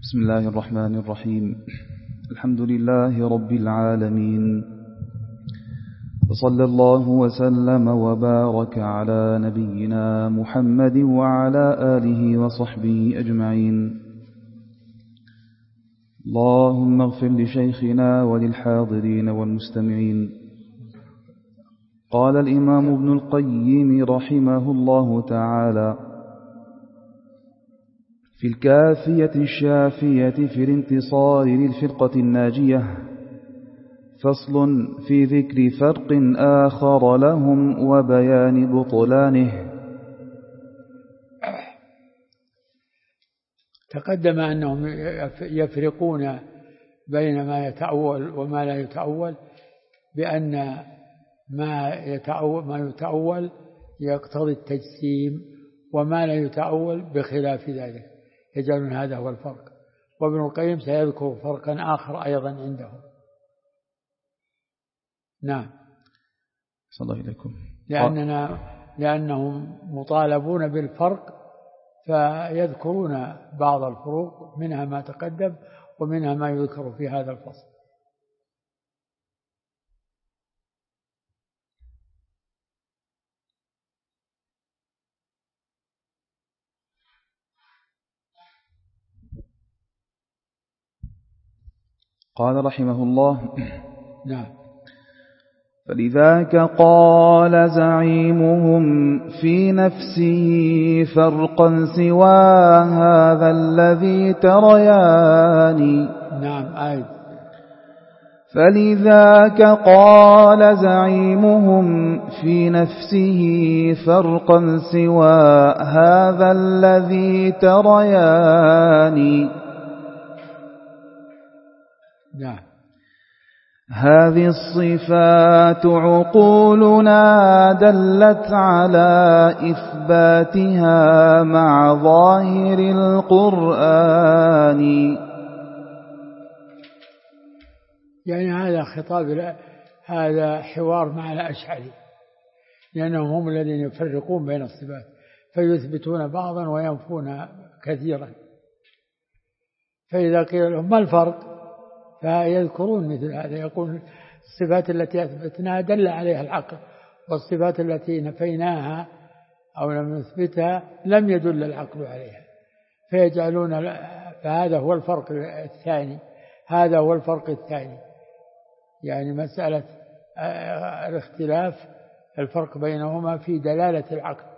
بسم الله الرحمن الرحيم. الحمد لله رب العالمين، وصلى الله وسلم وبارك على نبينا محمد وعلى آله وصحبه أجمعين. اللهم اغفر لشيخنا وللحاضرين والمستمعين. قال الإمام ابن القيم رحمه الله تعالى في الكافية الشافية في الانتصار للفرقة الناجية: فصل في ذكر فرق آخر لهم وبيان بطلانه. تقدم أنهم يفرقون بين ما يتأول وما لا يتأول، بأن ما يتأول يقتضي التجسيم، وما لا يتأول بخلاف ذلك، يجعلون هذا هو الفرق. وابن القيم سيذكر فرقا آخر أيضا عندهم. نعم. صلى الله عليكم. لأنهم مطالبون بالفرق، فيذكرون بعض الفروق، منها ما تقدم ومنها ما يذكر في هذا الفصل. قال رحمه الله: نعم. فلذاك قال زعيمهم في نفسه فرقا سوى هذا الذي تريان. نعم. آية. فلذاك قال زعيمهم في نفسه فرقا سوى هذا الذي تريان. نعم. هذه الصفات عقولنا دلت على إثباتها مع ظاهر القرآن. يعني هذا خطاب، هذا حوار مع الأشعري، لأنهم هم الذين يفرقون بين الصفات، فيثبتون بعضا وينفون كثيرا. فإذا قيل لهم ما الفرق فيذكرون مثل هذا، يقول الصفات التي أثبتناها دل عليها العقل، والصفات التي نفيناها أو لم نثبتها لم يدل العقل عليها، فيجعلون. فهذا هو الفرق الثاني، هذا هو الفرق الثاني، يعني مسألة الاختلاف، الفرق بينهما في دلالة العقل.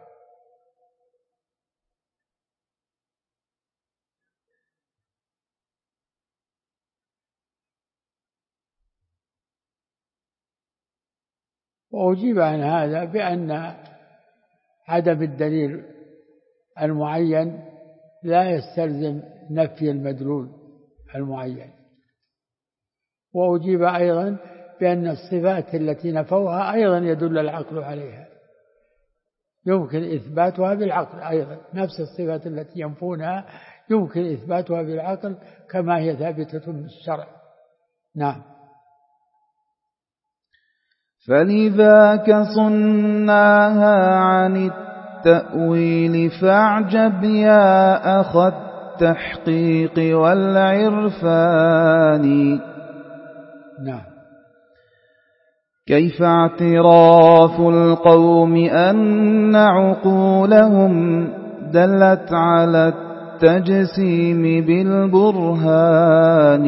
وأجيب عن هذا بأن عدم الدليل المعين لا يستلزم نفي المدلول المعين. وأجيب أيضا بأن الصفات التي نفوها أيضا يدل العقل عليها، يمكن إثباتها بالعقل أيضا، نفس الصفات التي ينفونها يمكن إثباتها بالعقل كما هي ثابتة بالشرع. نعم. فلذاك صناها عن التأويل فاعجب يا أخ التحقيق والعرفان. نعم. كيف اعتراف القوم أن عقولهم دلت على التجسيم بالبرهان.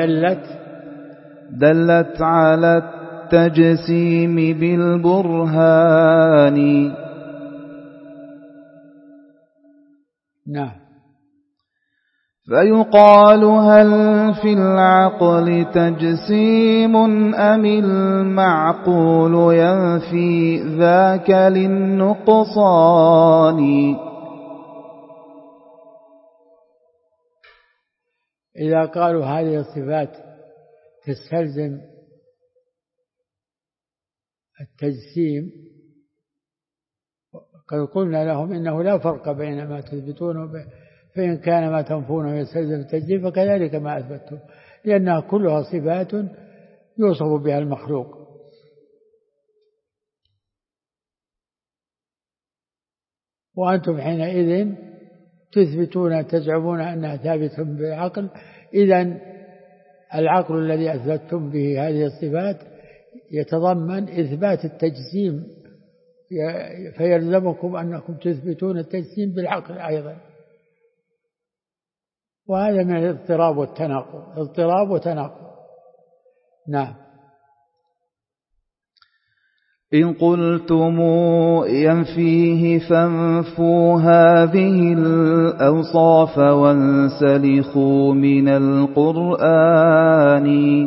دلت على التجسيم بالبرهان. نعم. فيقال هل في العقل تجسيم أم المعقول ينفي ذاك للنقصان. إذا قالوا هذه الصفات تستلزم التجسيم، قد قلنا لهم إنه لا فرق بين ما تثبتونه فإن كان ما تنفونه يستلزم التجسيم فكذلك ما أثبته، لأنها كلها صفات يوصف بها المخلوق. وأنتم حينئذ تثبتون تزعمون أنها ثابتة بالعقل، إذن العقل الذي أثبتتم به هذه الصفات يتضمن إثبات التجسيم، فيلزمكم أنكم تثبتون التجسيم بالعقل أيضا، وهذا من الاضطراب والتناقض، اضطراب وتناقض. نعم. إن قلتم ينفيه فانفوا هذه الأوصاف وانسلخوا من القرآن.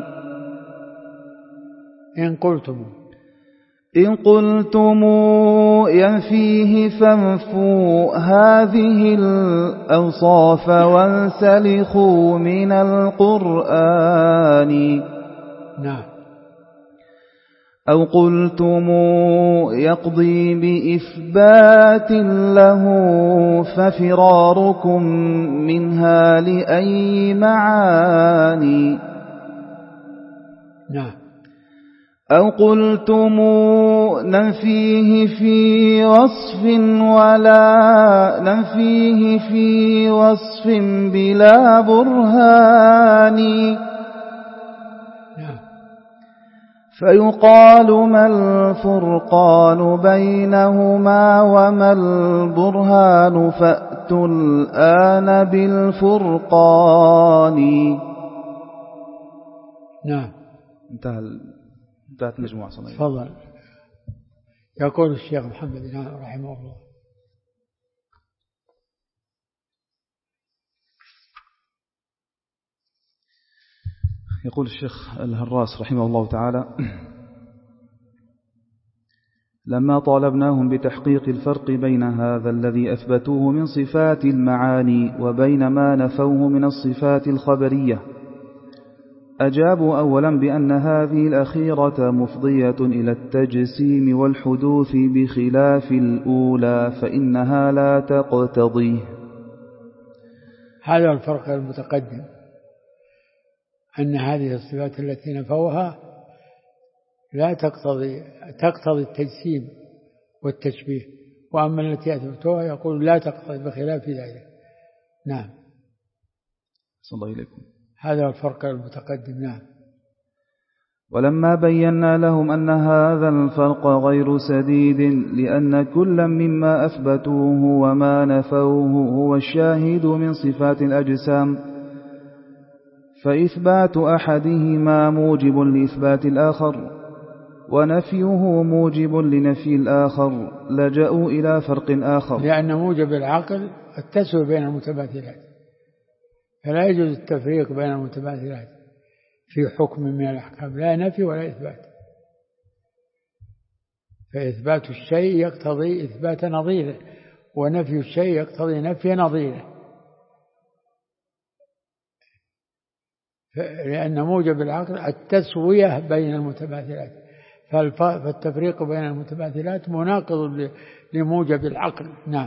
إن قلتم ينفيه فانفوا هذه الأوصاف وانسلخوا من القرآن. نعم. أو قلتم يقضي بإثبات له ففراركم منها لأي معاني. نعم. أو قلتم ننفيه في وصف ولا ننفيه في وصف بلا برهان. فيقال ما الفرقان بينهما وما البرهان فأتوا الآن بالفرقان. نعم. انتهت المجموعة صنعية. تفضل. يقول الشيخ محمد رحمه الله: يقول الشيخ الهراس رحمه الله تعالى: لما طالبناهم بتحقيق الفرق بين هذا الذي أثبتوه من صفات المعاني وبين ما نفوه من الصفات الخبرية، أجابوا أولا بأن هذه الأخيرة مفضية إلى التجسيم والحدوث بخلاف الأولى فإنها لا تقتضيه. هذا الفرق المتقدم، أن هذه الصفات التي نفوها لا تقتضي التجسيم والتشبيه، وأما التي أثبتوها يقول لا تقتضي بخلاف ذلك. نعم. صلى الله إليكم. هذا الفرق المتقدم. نعم. ولما بينا لهم أن هذا الفرق غير سديد لأن كل مما أثبتوه وما نفوه هو الشاهد من صفات الأجسام، فإثبات أحدهما موجب لإثبات الآخر ونفيه موجب لنفي الآخر، لجأوا إلى فرق آخر، لأن موجب العقل التسوية بين المتماثلات، فلا يجوز التفريق بين المتماثلات في حكم من الأحكام، لا نفي ولا إثبات. فإثبات الشيء يقتضي إثبات نظيره، ونفي الشيء يقتضي نفي نظيره، لأن موجب العقل التسوية بين المتماثلات، فالتفريق بين المتماثلات مناقض لموجب العقل. نعم.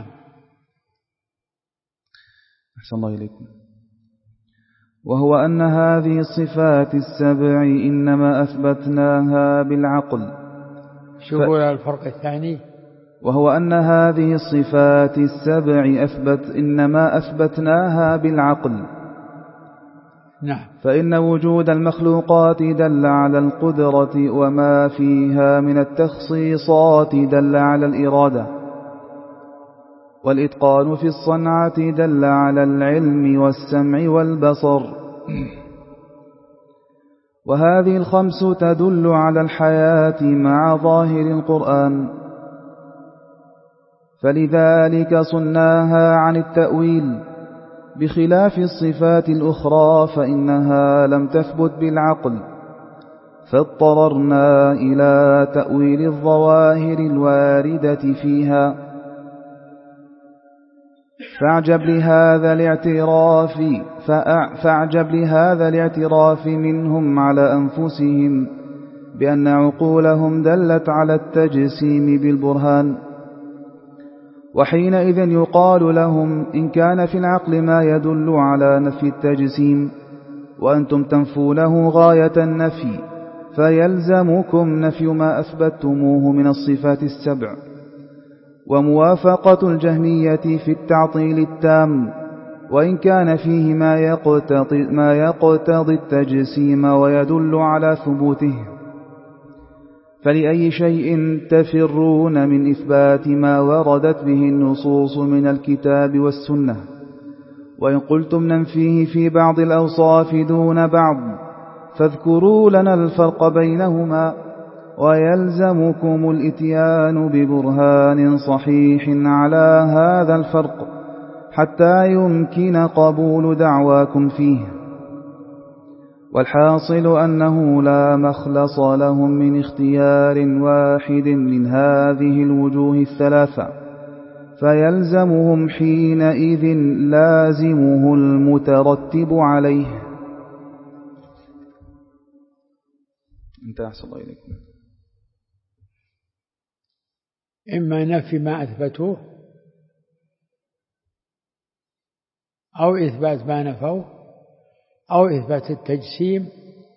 أحسن الله إليكم. وهو أن هذه الصفات السبع إنما أثبتناها بالعقل. شوفوا الفرق الثاني. وهو أن هذه الصفات السبع إنما أثبتناها بالعقل. نعم. فإن وجود المخلوقات دل على القدرة، وما فيها من التخصيصات دل على الإرادة، والإتقان في الصنعة دل على العلم والسمع والبصر، وهذه الخمس تدل على الحياة مع ظاهر القرآن، فلذلك صناها عن التأويل، بخلاف الصفات الأخرى فإنها لم تثبت بالعقل، فاضطررنا إلى تأويل الظواهر الواردة فيها. فاعجب لهذا الاعتراف منهم على أنفسهم بأن عقولهم دلت على التجسيم بالبرهان، وحينئذ يقال لهم إن كان في العقل ما يدل على نفي التجسيم وأنتم تنفونه غاية النفي، فيلزمكم نفي ما أثبتموه من الصفات السبع، وموافقة الجهمية في التعطيل التام، وإن كان فيه ما يقتضي التجسيم ويدل على ثبوته. فلأي شيء تفرون من إثبات ما وردت به النصوص من الكتاب والسنة؟ وإن قلتم ننفيه في بعض الأوصاف دون بعض فاذكروا لنا الفرق بينهما، ويلزمكم الإتيان ببرهان صحيح على هذا الفرق حتى يمكن قبول دعواكم فيه. والحاصل أنه لا مخلص لهم من اختيار واحد من هذه الوجوه الثلاثة، فيلزمهم حينئذ لازمه المترتب عليه. انتهى أحسن الله إليكم. إما نفي ما أثبتوه أو إثبات ما نفوه أو إثبات التجسيم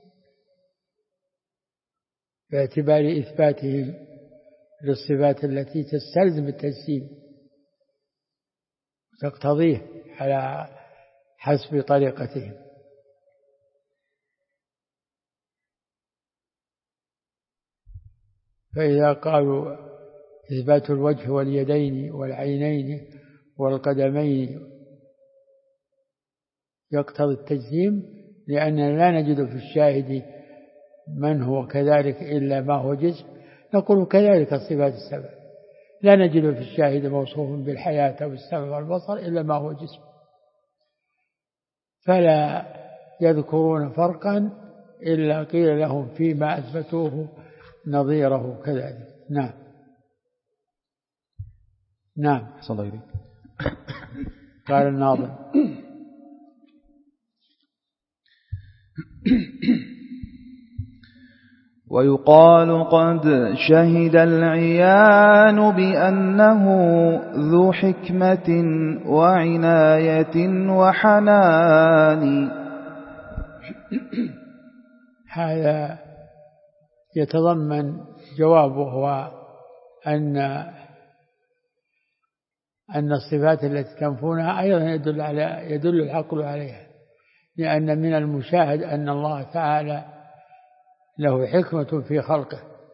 باعتبار إثباتهم للصفات التي تستلزم التجسيم تقتضيه على حسب طريقتهم. فإذا قالوا إثبات الوجه واليدين والعينين والقدمين يقتضي التجسيم، لأننا لا نجد في الشاهد من هو كذلك إلا ما هو جسم، نقول كذلك الصفات السبع، لا نجد في الشاهد موصوف بالحياة أو السمع والبصر إلا ما هو جسم، فلا يذكرون فرقا إلا قيل لهم فيما أثبتوه نظيره كذلك. نعم. نعم. صلى الله عليه. قال الناظم: ويقال قد شهد العيان بأنه ذو حكمة وعناية وحنان. هذا يتضمن جوابه هو أن الصفات التي تنفونها أيضا يدل العقل عليها، لأن من المشاهد أن الله تعالى له حكمة في خلقه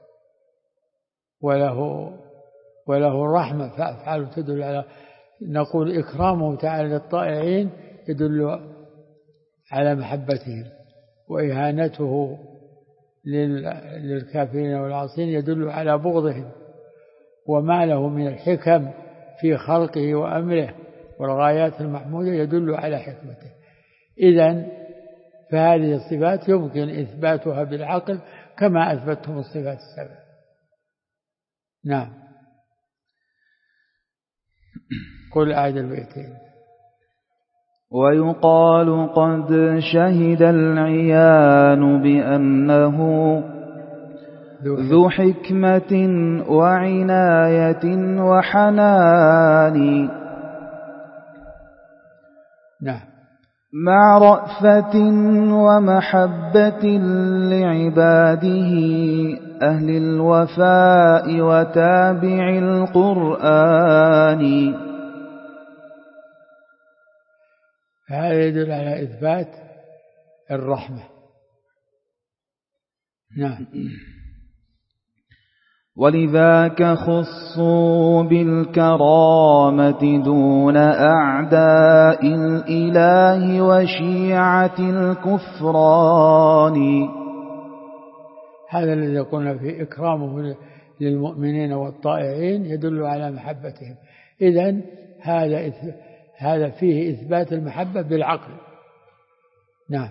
وله رحمة فأفعاله تدل على، نقول إكرامه تعالى للطائعين يدل على محبتهم، وإهانته للكافرين والعاصين يدل على بغضهم، وما له من الحكم في خلقه وأمره والغايات المحمودة يدل على حكمته. إذن فهذه الصفات يمكن إثباتها بالعقل كما أثبتهم الصفات السبع. نعم. قل أعد البيتين. ويقال قد شهد العيان بأنه ذو حكمة وعناية وحنان. نعم. مع رأفة ومحبة لعباده أهل الوفاء وتابع القرآن. هذا يدل على إثبات الرحمة. نعم. ولذاك خصوا بالكرامة دون أعداء الإله وشيعة الكفران. هذا الذي قلنا في إكرامه للمؤمنين والطائعين يدل على محبتهم. إذن هذا فيه إثبات المحبة بالعقل. نعم.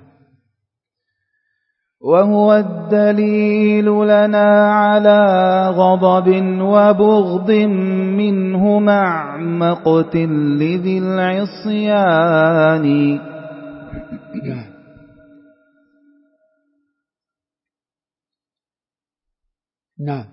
وهو الدليل لنا على غضب وبغض منه مع مقت لذي العصيان. نعم. نعم.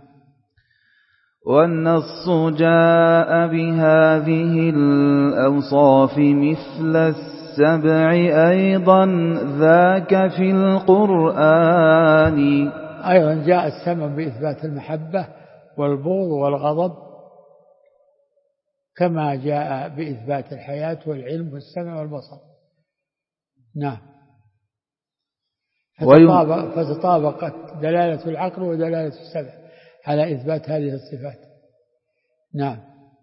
والنص جاء بهذه الأوصاف مثل السبع أيضا ذاك في القرآن. أيضا جاء السمع بإثبات المحبة والبغض والغضب كما جاء بإثبات الحياة والعلم والسمع والبصر. نعم. فتطابقت دلالة العقل ودلالة السمع على إثبات هذه الصفات. نعم.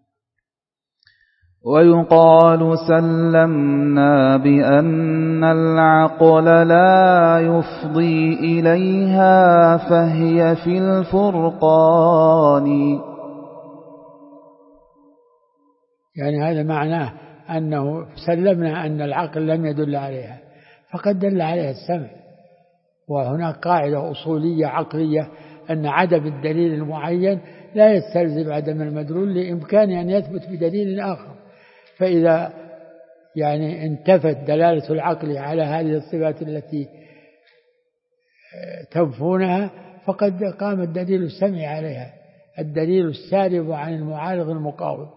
ويقال سلمنا بأن العقل لا يفضي إليها فهي في الفرقان. يعني هذا معناه أنه سلمنا أن العقل لم يدل عليها، فقد دل عليها السمع. وهناك قاعدة أصولية عقلية أن عدم الدليل المعين لا يستلزم عدم المدلول لإمكان أن يثبت بدليل آخر. فإذا يعني انتفت دلالة العقل على هذه الصفات التي تنفونها فقد قام الدليل السمعي عليها، الدليل السالب عن المعارض المقاوم.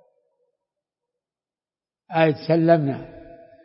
آية سلمنا.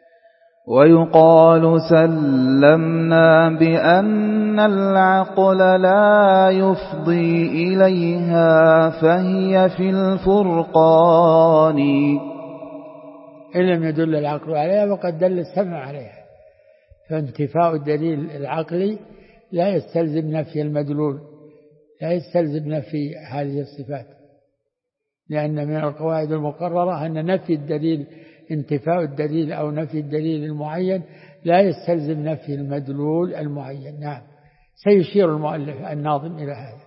ويقال سلمنا بأن العقل لا يفضي إليها فهي في الفرقان. إن لم يدل العقل عليها وقد دل السمع عليها، فانتفاء الدليل العقلي لا يستلزم نفي المدلول، لا يستلزم نفي هذه الصفات، لأن من القواعد المقررة أن نفي الدليل، انتفاء الدليل أو نفي الدليل المعين لا يستلزم نفي المدلول المعين. نعم. سيشير المؤلف الناظم إلى هذا.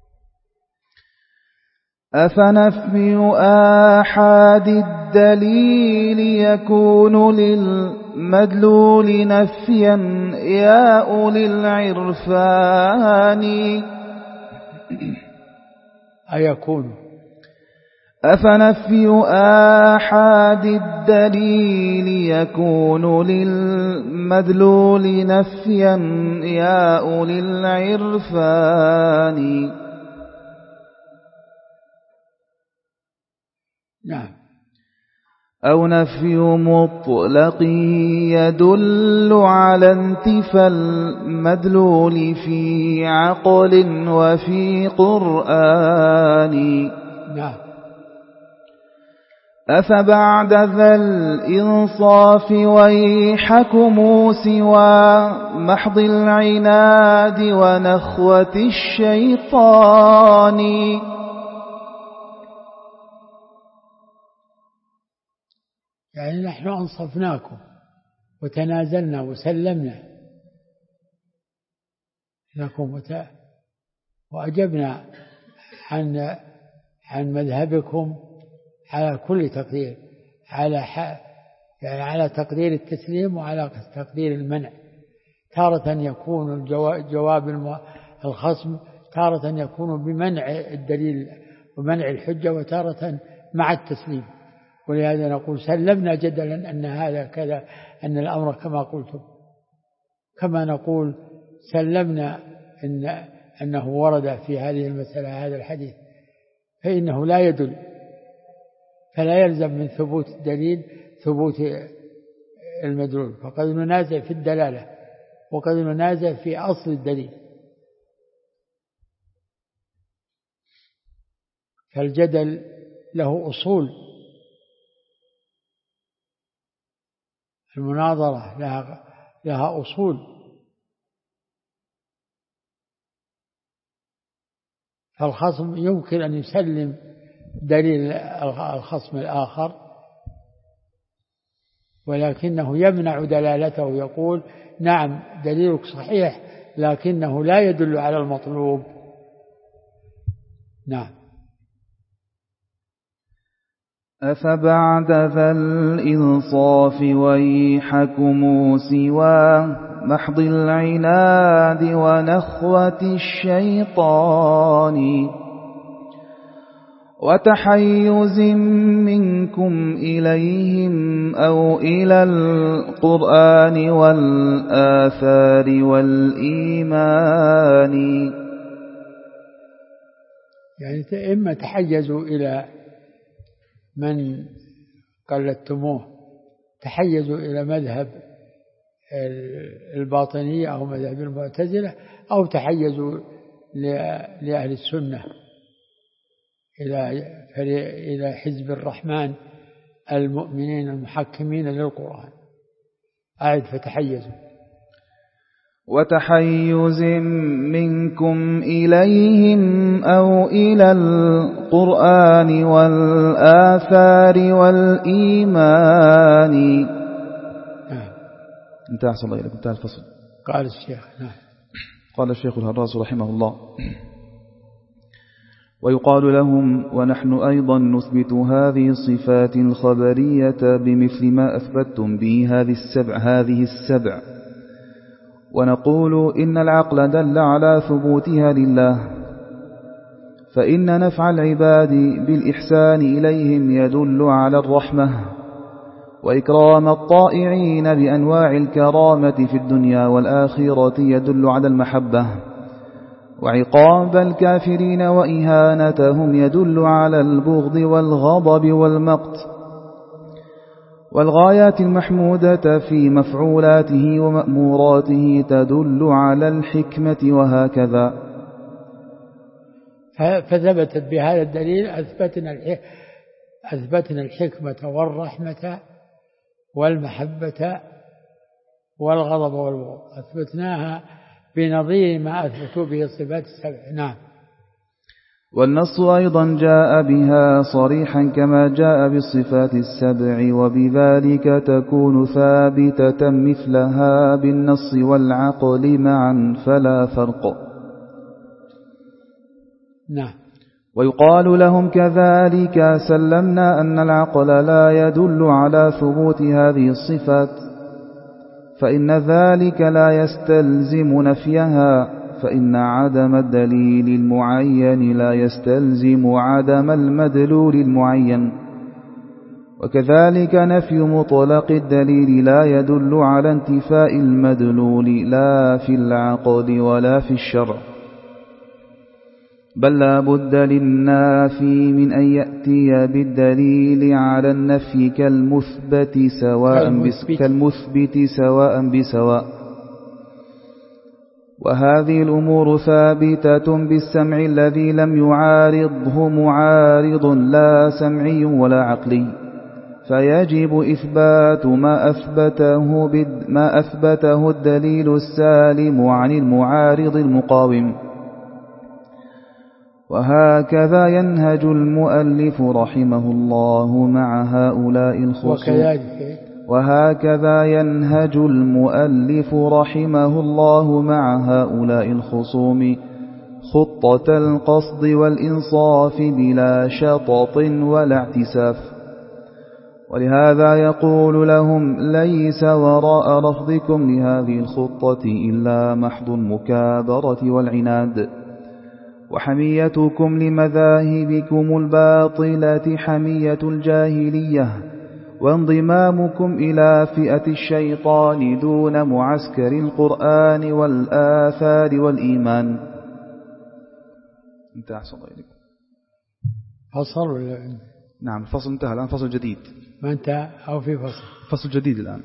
أفنفي آحاد الدليل يكون للمدلول نفيا يا أولي العرفان. أيكون أفنفي آحاد الدليل يكون للمدلول نفيا يا أولي العرفان. نعم. أو نفي مطلق يدل على انتفاء المدلول في عقل وفي قرآن. نعم. أفبعد ذا الإنصاف ويحكم سوى محض العناد ونخوة الشيطان. يعني نحن أنصفناكم وتنازلنا وسلمنا لكم وأجبنا عن مذهبكم على كل تقدير، على تقدير التسليم وعلى تقدير المنع. تارة يكون جواب الخصم، تارة يكون بمنع الدليل ومنع الحجة، وتارة مع التسليم. ولهذا نقول سلمنا جدلا أن هذا كذا، أن الأمر كما قلتم. كما نقول سلمنا أنه ورد في هذه المسألة هذا الحديث، فإنه لا يدل، فلا يلزم من ثبوت الدليل ثبوت المدلول، فقد ننازع في الدلالة وقد ننازع في أصل الدليل. فالجدل له أصول، المناظرة لها أصول، فالخصم يمكن أن يسلم دليل الخصم الآخر ولكنه يمنع دلالته، يقول نعم دليلك صحيح لكنه لا يدل على المطلوب. نعم. أفبعد ذا الإنصاف ويحكم سوى محض العناد ونخوة الشيطان وتحيز منكم إليهم أو إلى القرآن والآثار والإيمان. يعني إما تحيزوا إلى من قلدتموه، تحيزوا إلى مذهب الباطنية أو مذهب المعتزلة، أو تحيزوا لأهل السنة، إلى حزب الرحمن المؤمنين المحكمين للقرآن. أعد فتحيزوا. وتحيز منكم إليهم أو إلى القرآن والآثار والإيمان. انتهى صلى الله عليه وسلم. انتهى الفصل. قال الشيخ. قال الشيخ الهراس رحمه الله: ويقال لهم: ونحن أيضا نثبت هذه الصفات الخبرية بمثل ما أثبتتم به هذه السبع، ونقول إن العقل دل على ثبوتها لله، فإن نفع العباد بالإحسان إليهم يدل على الرحمة، وإكرام الطائعين بأنواع الكرامة في الدنيا والآخرة يدل على المحبة، وعقاب الكافرين وإهانتهم يدل على البغض والغضب والمقت، والغايات المحمودة في مفعولاته ومأموراته تدل على الحكمة، وهكذا. فثبتت بهذا الدليل أثبتنا الحكمة والرحمة والمحبة والغضب والبغض، أثبتناها بنظير ما أثبتوا به الصفات السبع. نعم. والنص أيضا جاء بها صريحا كما جاء بالصفات السبع، وبذلك تكون ثابتة مثلها بالنص والعقل معا فلا فرق. نعم. ويقال لهم كذلك: سلمنا أن العقل لا يدل على ثبوت هذه الصفات، فإن ذلك لا يستلزم نفيها، فإن عدم الدليل المعين لا يستلزم عدم المدلول المعين، وكذلك نفي مطلق الدليل لا يدل على انتفاء المدلول لا في العقل ولا في الشرع، بل لا بد للنافي من أن يأتي بالدليل على النفي كالمثبت سواء بسواء. وهذه الأمور ثابتة بالسمع الذي لم يعارضه معارض لا سمعي ولا عقلي، فيجب إثبات ما أثبته الدليل السالم عن المعارض المقاوم. وهكذا ينهج المؤلف رحمه الله مع هؤلاء الخصوم. وهكذا ينهج المؤلف رحمه الله مع هؤلاء الخصوم خطة القصد والإنصاف بلا شطط ولا اعتساف. ولهذا يقول لهم: ليس وراء رفضكم لهذه الخطة إلا محض المكابرة والعناد، وحميتكم لمذاهبكم الباطلة حمية الجاهلية، وانضمامكم إلى فئة الشيطان دون معسكر القرآن والآثار والإيمان. انتهى. أحسن الله إليكم. فصل. نعم، الفصل انتهى، الآن فصل جديد. ما انتهى أو في فصل جديد الآن.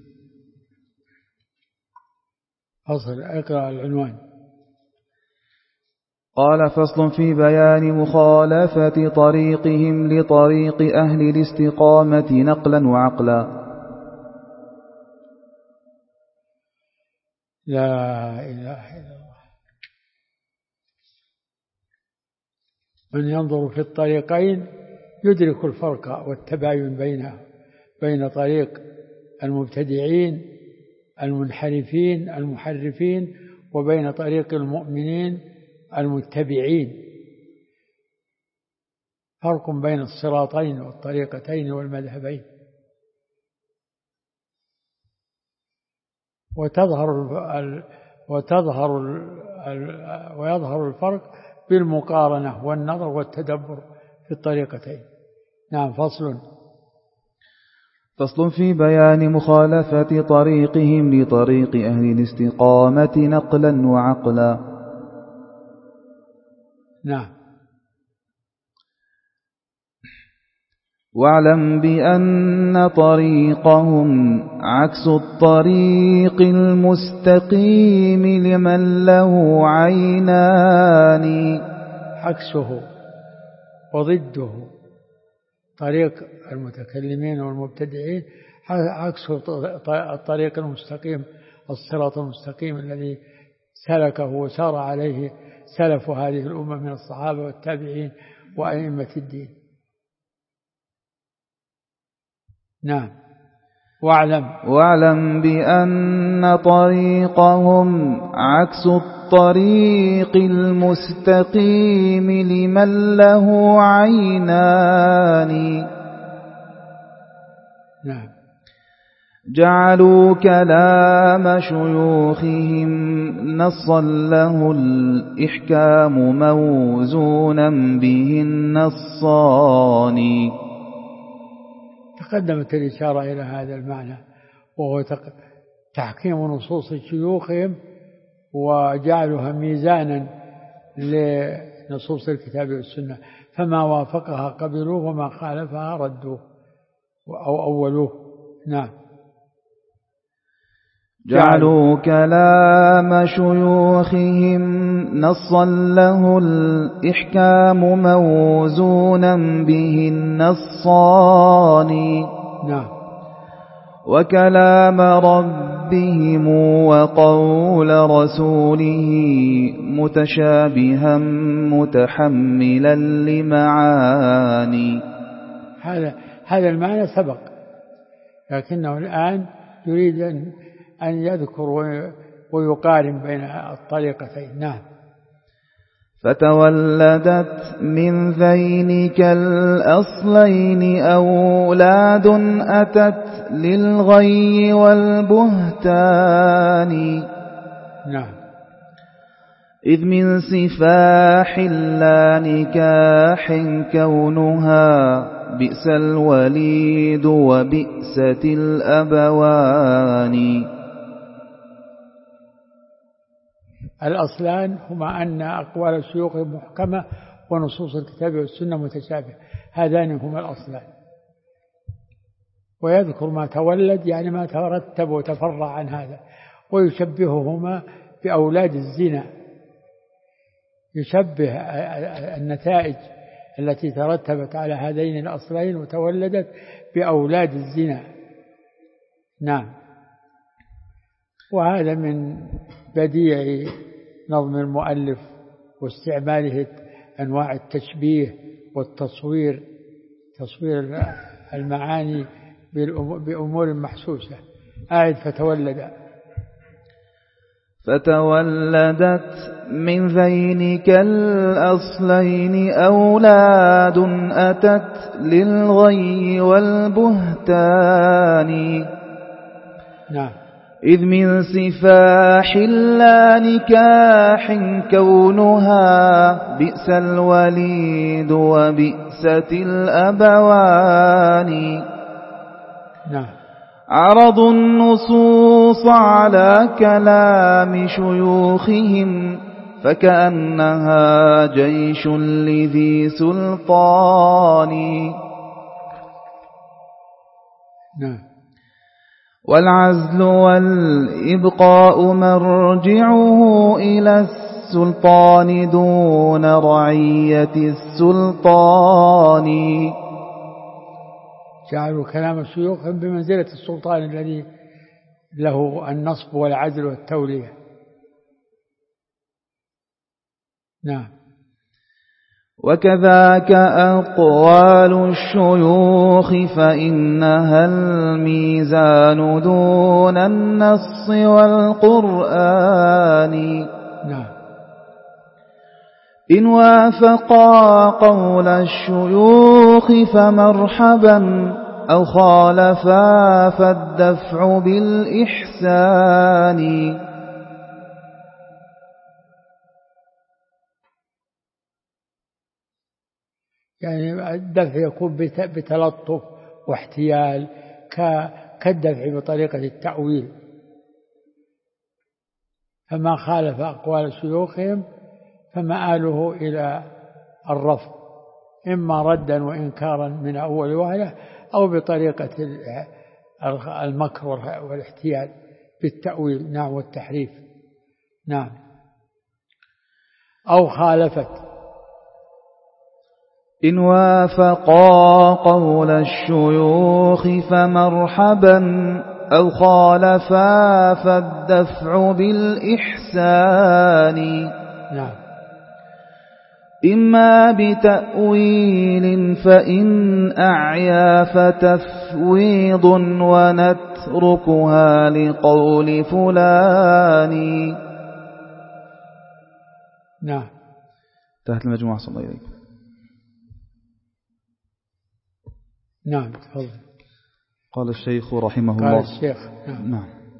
فصل. اقرأ العنوان. قال: فصل في بيان مخالفة طريقهم لطريق أهل الاستقامة نقلا وعقلا. لا إله إلا الله. من ينظر في الطريقين يدرك الفرق والتباين بين طريق المبتدعين المنحرفين المحرفين وبين طريق المؤمنين المتبعين. فرق بين الصراطين والطريقتين والمذهبين. ويظهر الفرق بالمقارنة والنظر والتدبر في الطريقتين. نعم. فصل في بيان مخالفة طريقهم لطريق أهل الاستقامة نقلا وعقلا. نعم. واعلم بأن طريقهم عكس الطريق المستقيم لمن له عينان. عكسه. وضده طريق المتكلمين والمبتدعين عكس الطريق المستقيم، الصراط المستقيم الذي سلكه وسار عليه سلف هذه الأمة من الصحابة والتابعين وأئمة الدين. نعم. واعلم بأن طريقهم عكس الطريق المستقيم لمن له عينان. نعم. جعلوا كلام شيوخهم نصا له الإحكام موزونا به النصان. تقدمت الإشارة إلى هذا المعنى، وهو تحكيم نصوص شيوخهم وجعلها ميزانا لنصوص الكتاب والسنة، فما وافقها قبلوه وما خالفها ردوه أو أولوه. نعم. جعلوا كلام شيوخهم نصا له الإحكام موزونا به النصان. نعم. وكلام ربهم وقول رسوله متشابها متحملا لمعاني. هذا المعنى سبق، لكنه الآن يريد أن يذكر ويقارن بين الطريقتين. نعم. فتولدت من ذينك الأصلين أولاد أتت للغي والبهتان. نعم. إذ من سفاح لا نكاح كونها بئس الوليد وبئست الأبوان. الأصلان هما أن أقوال الشيوخ محكمة ونصوص الكتاب والسنة متشابهة، هذان هما الأصلان. ويذكر ما تولد يعني ما ترتب وتفرع عن هذا، ويشبههما بأولاد الزنا، يشبه النتائج التي ترتبت على هذين الأصلين وتولدت بأولاد الزنا. نعم. وهذا من بديع نظم المؤلف واستعماله أنواع التشبيه والتصوير، تصوير المعاني بأمور محسوسة. فتولدت من ذينك الأصلين أولاد أتت للغي والبهتان. نعم. إذ من سفاح لا نكاح كونها بئس الوليد وبئست الأبوان. نعم. عرضوا النصوص على كلام شيوخهم فكأنها جيش لذي سلطان. نعم. والعزل والإبقاء مرجعه إلى السلطان دون رعية السلطان. جعلوا كلام الشيوخ بمنزلة السلطان الذي له النصب والعزل والتولية. نعم. وكذاك أقوال الشيوخ فإنها الميزان دون النص والقرآن. نعم. إن وافقا قول الشيوخ فمرحبا أو خالفا فالدفع بالإحسان. يعني الدفع يكون بتلطف واحتيال كالدفع بطريقة التأويل. فما خالف أقوال شيوخهم فمآله إلى الرفض، إما ردا وإنكارا من أول وهلة أو بطريقة المكر والاحتيال بالتأويل. نعم. والتحريف. نعم. أو خالفت إن وافقا قول الشيوخ فمرحبا أو خالفا فالدفع بالإحسان. نعم. إما بتأويل فإن أعيا فتفويض ونتركها لقول فلان. نعم. تحت المجموعة صلى الله عليه وسلم. نعم تفضل. قال الشيخ رحمه الله. قال الشيخ. نعم.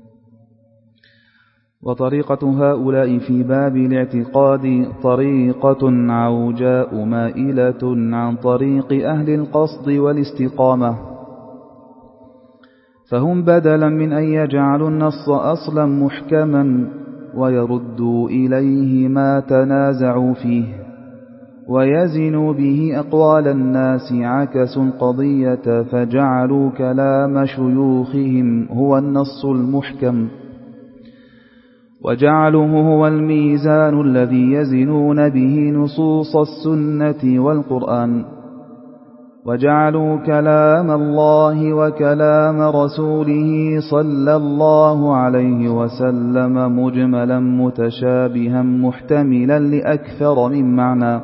وطريقة هؤلاء في باب الاعتقاد طريقة عوجاء مائلة عن طريق أهل القصد والاستقامة، فهم بدلا من أن يجعلوا النص أصلا محكما ويردوا إليه ما تنازعوا فيه ويزنوا به أقوال الناس، عكسوا القضية فجعلوا كلام شيوخهم هو النص المحكم، وجعلوه هو الميزان الذي يزنون به نصوص السنة والقرآن، وجعلوا كلام الله وكلام رسوله صلى الله عليه وسلم مجملا متشابها محتملا لأكثر من معنى،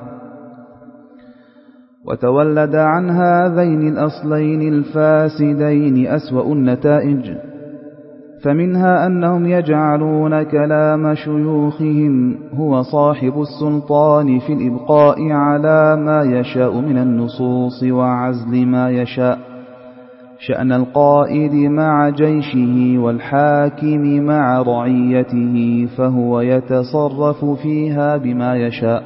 وتولد عن هذين الأصلين الفاسدين أسوأ النتائج. فمنها أنهم يجعلون كلام شيوخهم هو صاحب السلطان في الإبقاء على ما يشاء من النصوص وعزل ما يشاء، شأن القائد مع جيشه والحاكم مع رعيته، فهو يتصرف فيها بما يشاء.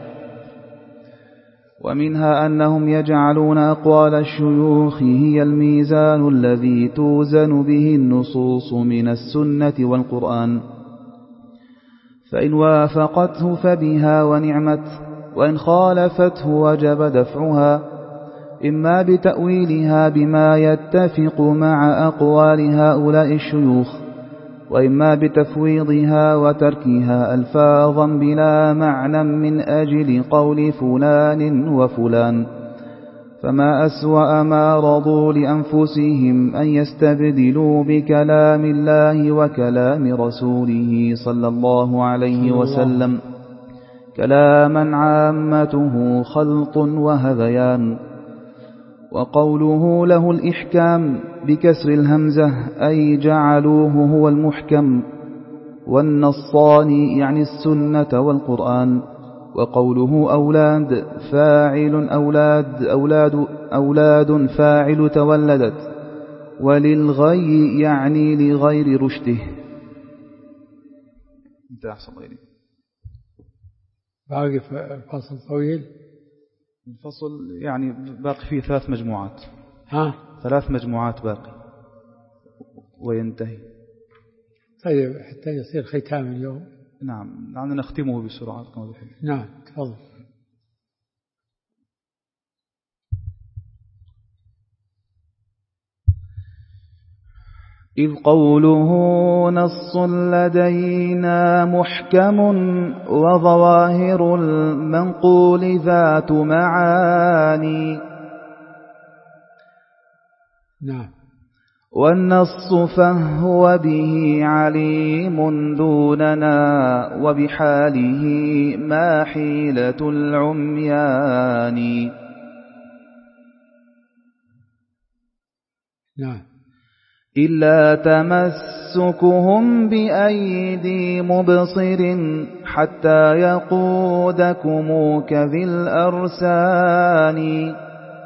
ومنها أنهم يجعلون أقوال الشيوخ هي الميزان الذي توزن به النصوص من السنة والقرآن، فإن وافقته فبها ونعمت، وإن خالفته وجب دفعها، إما بتأويلها بما يتفق مع أقوال هؤلاء الشيوخ، وإما بتفويضها وتركها ألفاظا بلا معنى من أجل قول فلان وفلان. فما أسوأ ما رضوا لأنفسهم أن يستبدلوا بكلام الله وكلام رسوله صلى الله عليه وسلم كلاما عامته خلط وهذيان. وقوله له الإحكام بكسر الهمزة أي جعلوه هو المحكم، والنصان يعني السنة والقرآن. وقوله أولاد فاعل أولاد فاعل تولدت، وللغي يعني لغير رشده. انت أحسن غيري. باقي فصل طويل. الفصل يعني باقي فيه 3 مجموعات. 3 مجموعات باقي وينتهي. طيب حتى يصير ختام اليوم. نعم لعلنا نختمه بسرعة كما تحب. نعم تفضل. إذ قوله نص لدينا محكم وظواهر المنقول ذات معاني. نعم. والنص فهو به عليم دوننا، وبحاله ما حيلة العميان. نعم. إلا تمسكهم بأيدي مبصر حتى يقودكم كذي الأرسان.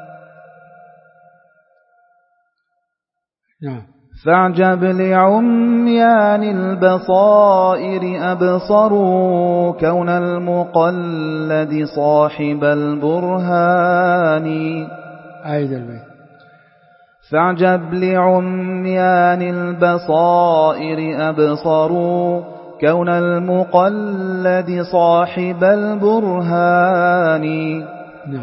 نعم. فاعجب لعميان البصائر أبصروا كون المقلد صاحب البرهان. أعيد البيت. فاعجب لعميان البصائر أبصروا كون المقلد صاحب البرهان. نعم.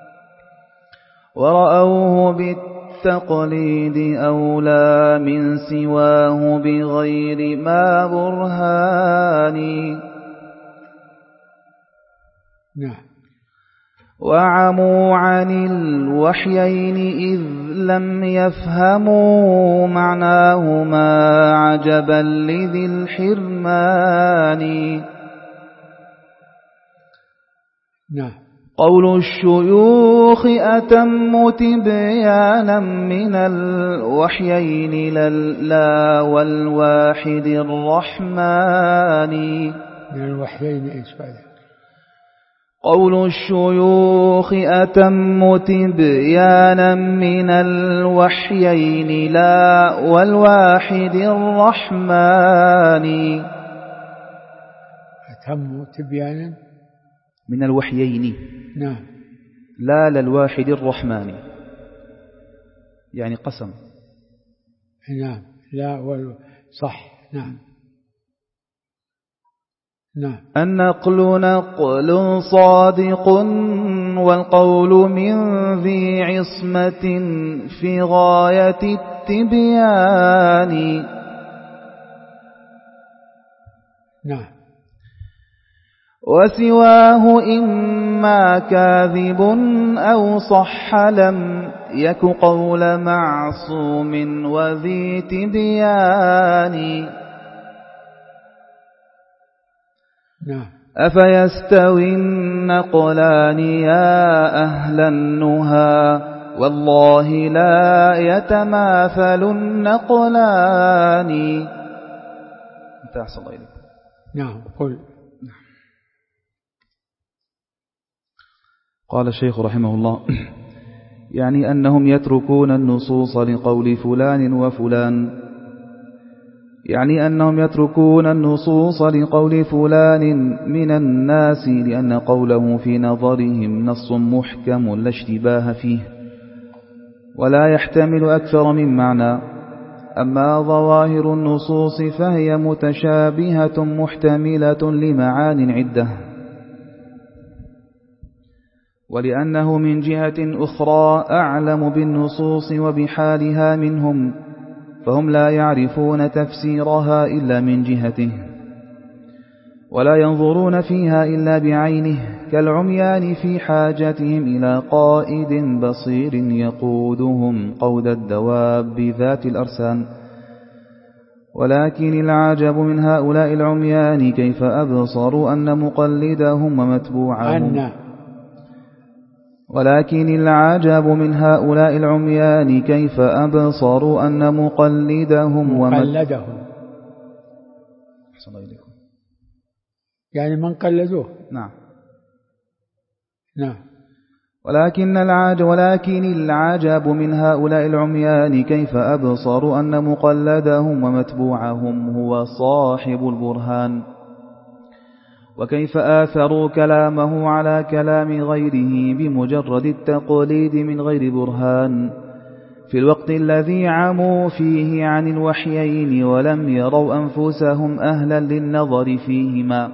ورأوه بالتقليد أولى من سواه بغير ما برهان. نعم. وعموا عن الوحيين إذ لم يفهموا معناهما عجبا لذي الحرمان. نعم. قول الشيوخ أتم تبيانا من الوحيين لا والواحد الرحمن. من الوحيين إيش بعد؟ قول الشيوخ أتم تبيانا من الوحيين لا والواحد الرحمن. أتم تبيانا من الوحيين، نعم، لا للواحد الرحمن، يعني قسم. نعم، لا صح، نعم. نعم. النقل نقل صادق والقول من ذي عصمة في غاية التبيان. نعم. وسواه إما كاذب أو صح لم يك قول معصوم وذي تبيان. نعم. أفيستوي النقلان يا أهل النهى والله لا يتماثل النقلان. انت أحسن الله إليك. نعم. قل. قال الشيخ رحمه الله: يعني أنهم يتركون النصوص لقول فلان وفلان، يعني أنهم يتركون النصوص لقول فلان من الناس لأن قوله في نظرهم نص محكم لا اشتباه فيه ولا يحتمل أكثر من معنى. أما ظواهر النصوص فهي متشابهة محتملة لمعان عدة. ولأنه من جهة أخرى أعلم بالنصوص وبحالها منهم، فهم لا يعرفون تفسيرها إلا من جهته ولا ينظرون فيها إلا بعينه، كالعميان في حاجتهم إلى قائد بصير يقودهم قود الدواب ذات الأرسان. ولكن العجب من هؤلاء العميان كيف أبصروا أن مقلدهم ومتبوعهم ولكن العجب من هؤلاء العميان كيف أبصروا أن مقلدهم أحسن الله إليكم، يعني من قلدوه. نعم. نعم. ولكن العجب من هؤلاء العميان كيف أبصروا أن مقلدهم ومتبوعهم هو صاحب البرهان، وكيف آثروا كلامه على كلام غيره بمجرد التقليد من غير برهان في الوقت الذي عموا فيه عن الوحيين ولم يروا أنفسهم أهلا للنظر فيهما.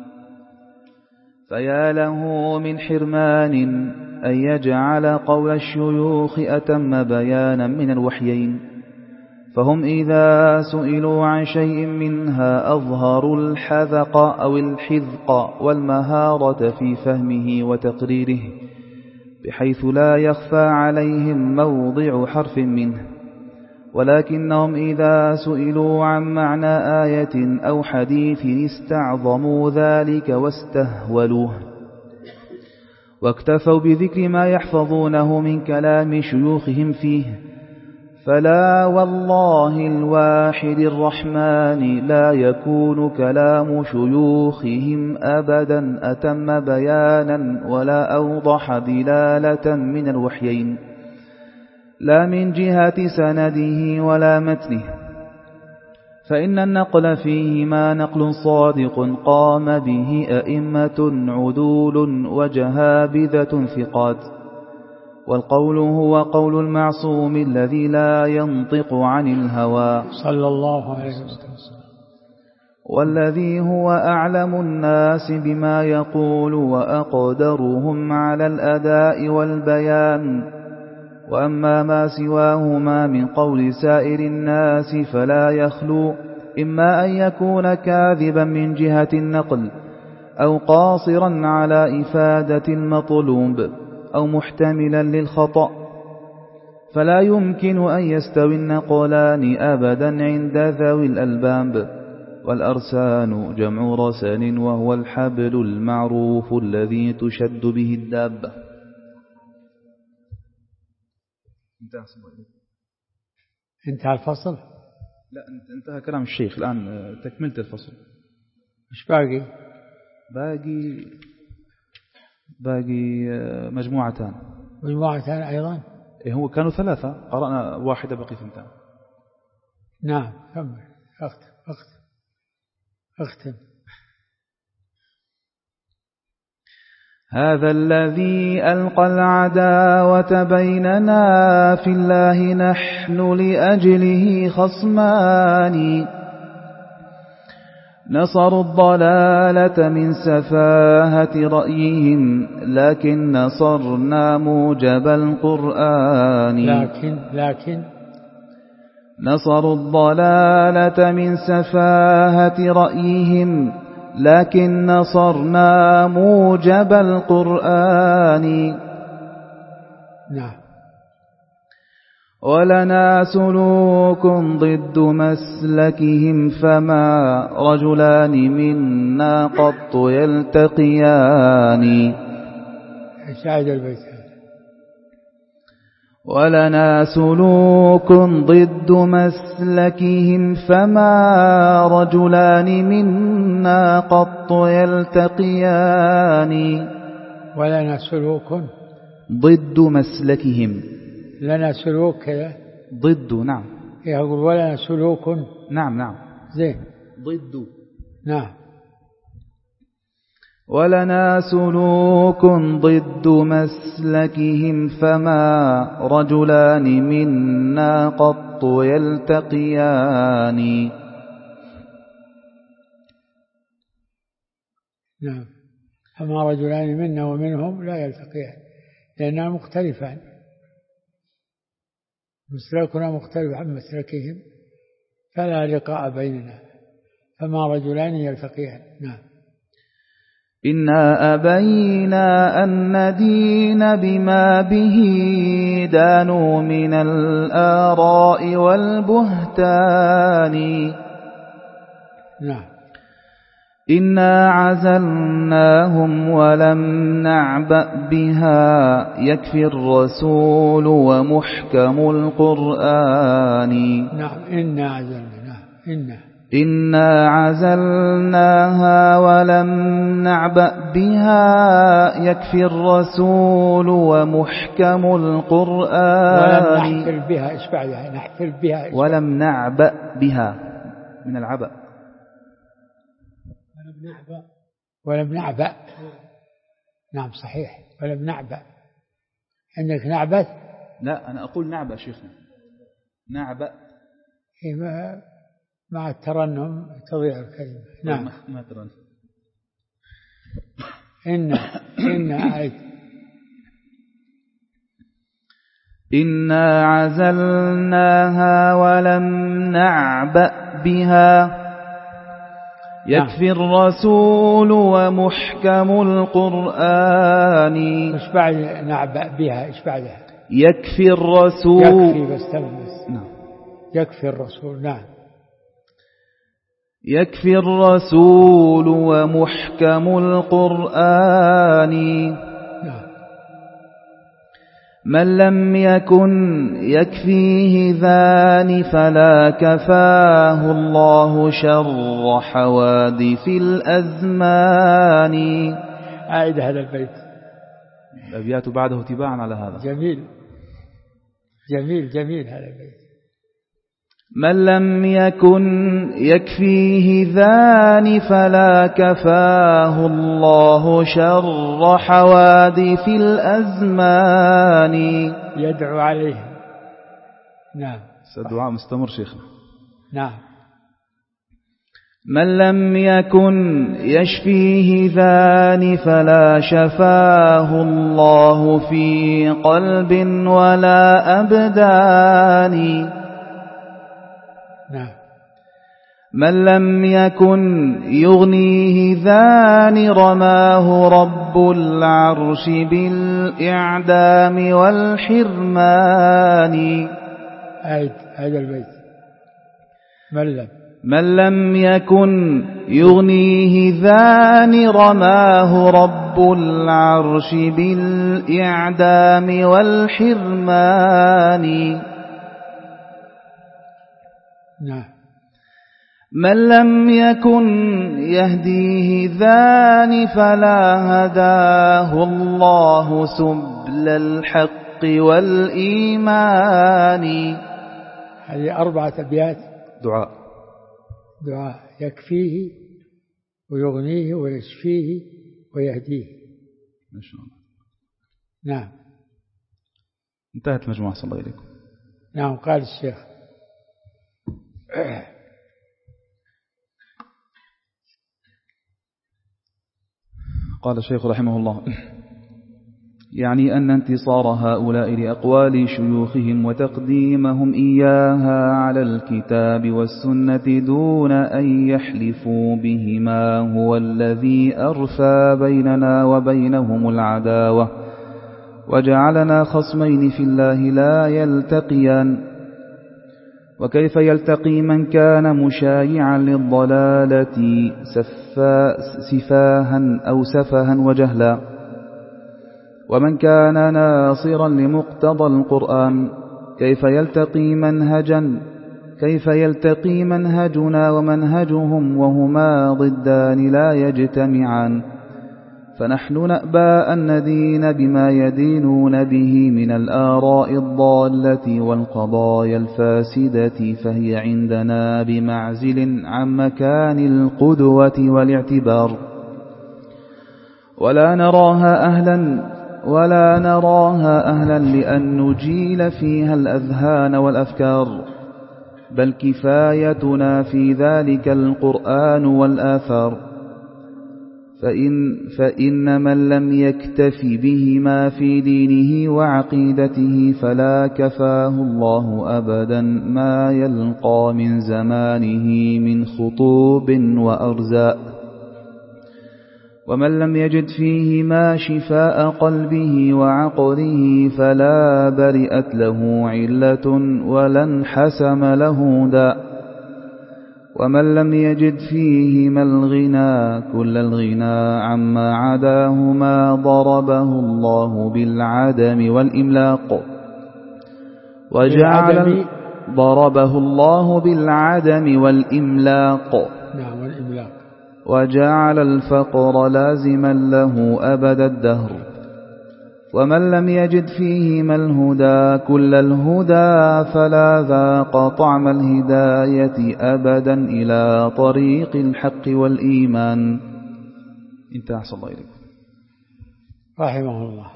فيا له من حرمان أن يجعل قول الشيوخ أتم بيانا من الوحيين، فهم إذا سئلوا عن شيء منها أظهروا الحذق أو الحذق والمهارة في فهمه وتقريره بحيث لا يخفى عليهم موضع حرف منه. ولكنهم إذا سئلوا عن معنى آية أو حديث استعظموا ذلك واستهولوه واكتفوا بذكر ما يحفظونه من كلام شيوخهم فيه. فلا والله الواحد الرحمن لا يكون كلام شيوخهم أبدا أتم بيانا ولا أوضح دلالة من الوحيين، لا من جهة سنده ولا متنه، فإن النقل فيهما نقل صادق قام به أئمة عدول وجهابذة ثقات، والقول هو قول المعصوم الذي لا ينطق عن الهوى صلى الله عليه وسلم، والذي هو أعلم الناس بما يقول وأقدرهم على الأداء والبيان. وأما ما سواهما من قول سائر الناس فلا يخلو إما أن يكون كاذبا من جهة النقل أو قاصرا على إفادة المطلوب أو محتملا للخطأ، فلا يمكن أن يستوي النقلان أبدا عند ذوي الألباب. والأرسان جمع رسن، وهو الحبل المعروف الذي تشد به الدابة. انتهى الفصل؟ لا، انتهى كلام الشيخ، الآن تكملت الفصل. مش باقي؟ باقي مجموعتان. مجموعتان أيضا؟ إيه، هو كانوا 3، قرأنا واحدة، بقي 2. نعم، كمل. اختم. هذا الذي ألقى العداوة بيننا في الله، نحن لأجله خصمان، نصروا الضلالة من سفاهة رأيهم، لكن نصرنا موجب القرآن. لكن نصروا الضلالة من سفاهة رأيهم، لكن نصرنا موجب القرآن. نعم. ولنا سلوك ضد مسلكهم، فما رجلان منا قط يلتقيان. شاهد البيت. ولنا سلوك ضد مسلكهم، فما رجلان منا قط يلتقيان. ولنا سلوك ضد مسلكهم. لنا سلوك كذا ضد. نعم. يقول ولنا سلوك. نعم زين. ضد. نعم. ولنا سلوك ضد مسلكهم، فما رجلان منا قط يلتقيان. نعم. فما رجلان منا ومنهم لا يلتقيان، لأننا مختلفان، مسلكنا مختلف عن مسلكهم، فلا لقاء بيننا. فما رجلان يلتقيان. نعم. إنا أبينا أن ندين بما به دانوا من الآراء والبهتان. نعم. إنا عزلناهم ولم نعبأ بها، يكفي الرسول ومحكم القرآن. نعم. إنا عزلنا. نعم. إنا عزلناها ولم نعبأ بها، يكفي الرسول ومحكم القرآن. ولم نحفل بها. إيش بعدها؟ نحفل بها. ولم نعبأ بها من العبأ. ولم نعبأ. نعم صحيح. ولم نعبأ. عندك نعبث؟ لا، أنا أقول نعبأ شيخنا. نعبأ مع الترنم تضيع الكلمة. نعم. ما ترنم. إنا عزلناها ولم نعبأ بها، يكفي الرسول ومحكم القرآن. مش بعد نعبأ بها، إيش بعدها؟ يكفي الرسول. يكفي بس تلمس. نعم. يكفي الرسول. نعم. يكفي الرسول ومحكم القرآن. نعم. من لم يكن يكفيه ذان، فلا كفاه الله شر حوادث الأزمان. أعيد هذا البيت. الأبيات بعده تباعا على هذا. جميل هذا البيت. من لم يكن يكفيه ذان، فلا كفاه الله شر حوادث الأزمان. يدعو عليه. نعم. الدعاء مستمر شيخنا. نعم. من لم يكن يشفيه ذان، فلا شفاه الله في قلب ولا أبدان. نعم. من لم يكن يغنيه ذان رماه رب العرش بالإعدام والحرمان. هذا البيت. من لم يكن يغنيه ذان رماه رب العرش بالإعدام والحرمان. نعم. من لم يكن يهديه ذان فلا هداه الله سبل الحق والإيمان. هذه 4 أبيات دعاء يكفيه ويغنيه ويشفيه ويهديه. ما شاء الله. نعم. انتهت المجموعة صلى الله عليكم. نعم. قال الشيخ قال الشيخ رحمه الله: يعني أن انتصار هؤلاء لأقوال شيوخهم وتقديمهم إياها على الكتاب والسنة دون أن يحلفوا بهما هو الذي أرفى بيننا وبينهم العداوة وجعلنا خصمين في الله لا يلتقيان. وكيف يلتقي من كان مشايعا للضلالة سفاها أو سفها وجهلا، ومن كان ناصرا لمقتضى القرآن؟ كيف يلتقي منهجنا ومنهجهم وهما ضدان لا يجتمعان؟ فنحن نأبى أن ندين بما يدينون به من الآراء الضالة والقضايا الفاسدة، فهي عندنا بمعزل عن مكان القدوة والاعتبار، ولا نراها أهلا لأن نجيل فيها الأذهان والأفكار، بل كفايتنا في ذلك القرآن والآثار. فإن من لم يكتف بهما في دينه وعقيدته فلا كفاه الله أبدا ما يلقى من زمانه من خطوب وأرزاء. ومن لم يجد فيهما شفاء قلبه وعقله فلا برئت له علة ولا انحسم له داء. ومن لم يجد فيهما الغنى كل الغنى عما عداهما ضربه الله بالعدم والإملاق، ضربه الله بالعدم والإملاق. نعم. والإملاق. وجعل الفقر لازما له أبد الدهر. ومن لم يجد فيهما الهدى كل الهدى فلا ذاق طعم الهداية أبدا إلى طريق الحق والإيمان. انتهى. أحسن الله إليكم. رحمه الله.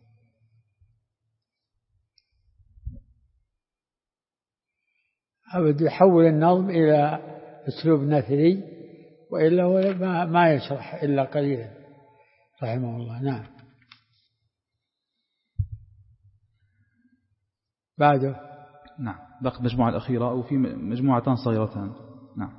أبد يحول النظم إلى أسلوب نثري، وإلا هو ما يشرح إلا قليلا رحمه الله. نعم. بعده. نعم. بقي المجموعة الأخيرة أو في مجموعتان صغيرتان. نعم.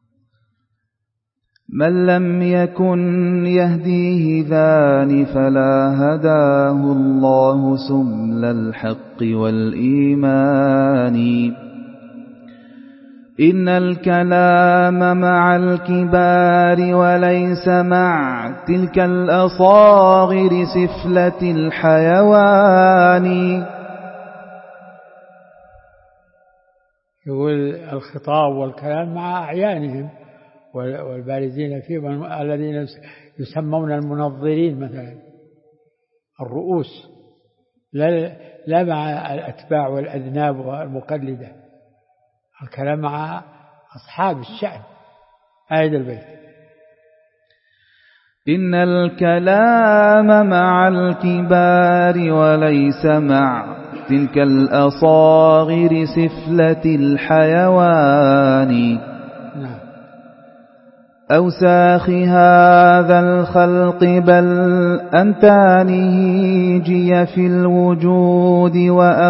من لم يكن يهديه ذان فلا هداه الله سبل الحق والإيمان. إن الكلام مع الكبار وليس مع تلك الأصاغر سفلة الحيوان. يقول الخطاب والكلام مع أعيانهم والبارزين فيهم الذين يسمون المنظرين مثلا، الرؤوس، لا مع الأتباع والأذناب والمقلدة. الكلام مع أصحاب الشأن. هذا البيت. إن الكلام مع الكبار وليس مع تلك الأصاغر سفلة الحيوان. أوساخ هذا الخلق بل أنتانه جي في الوجود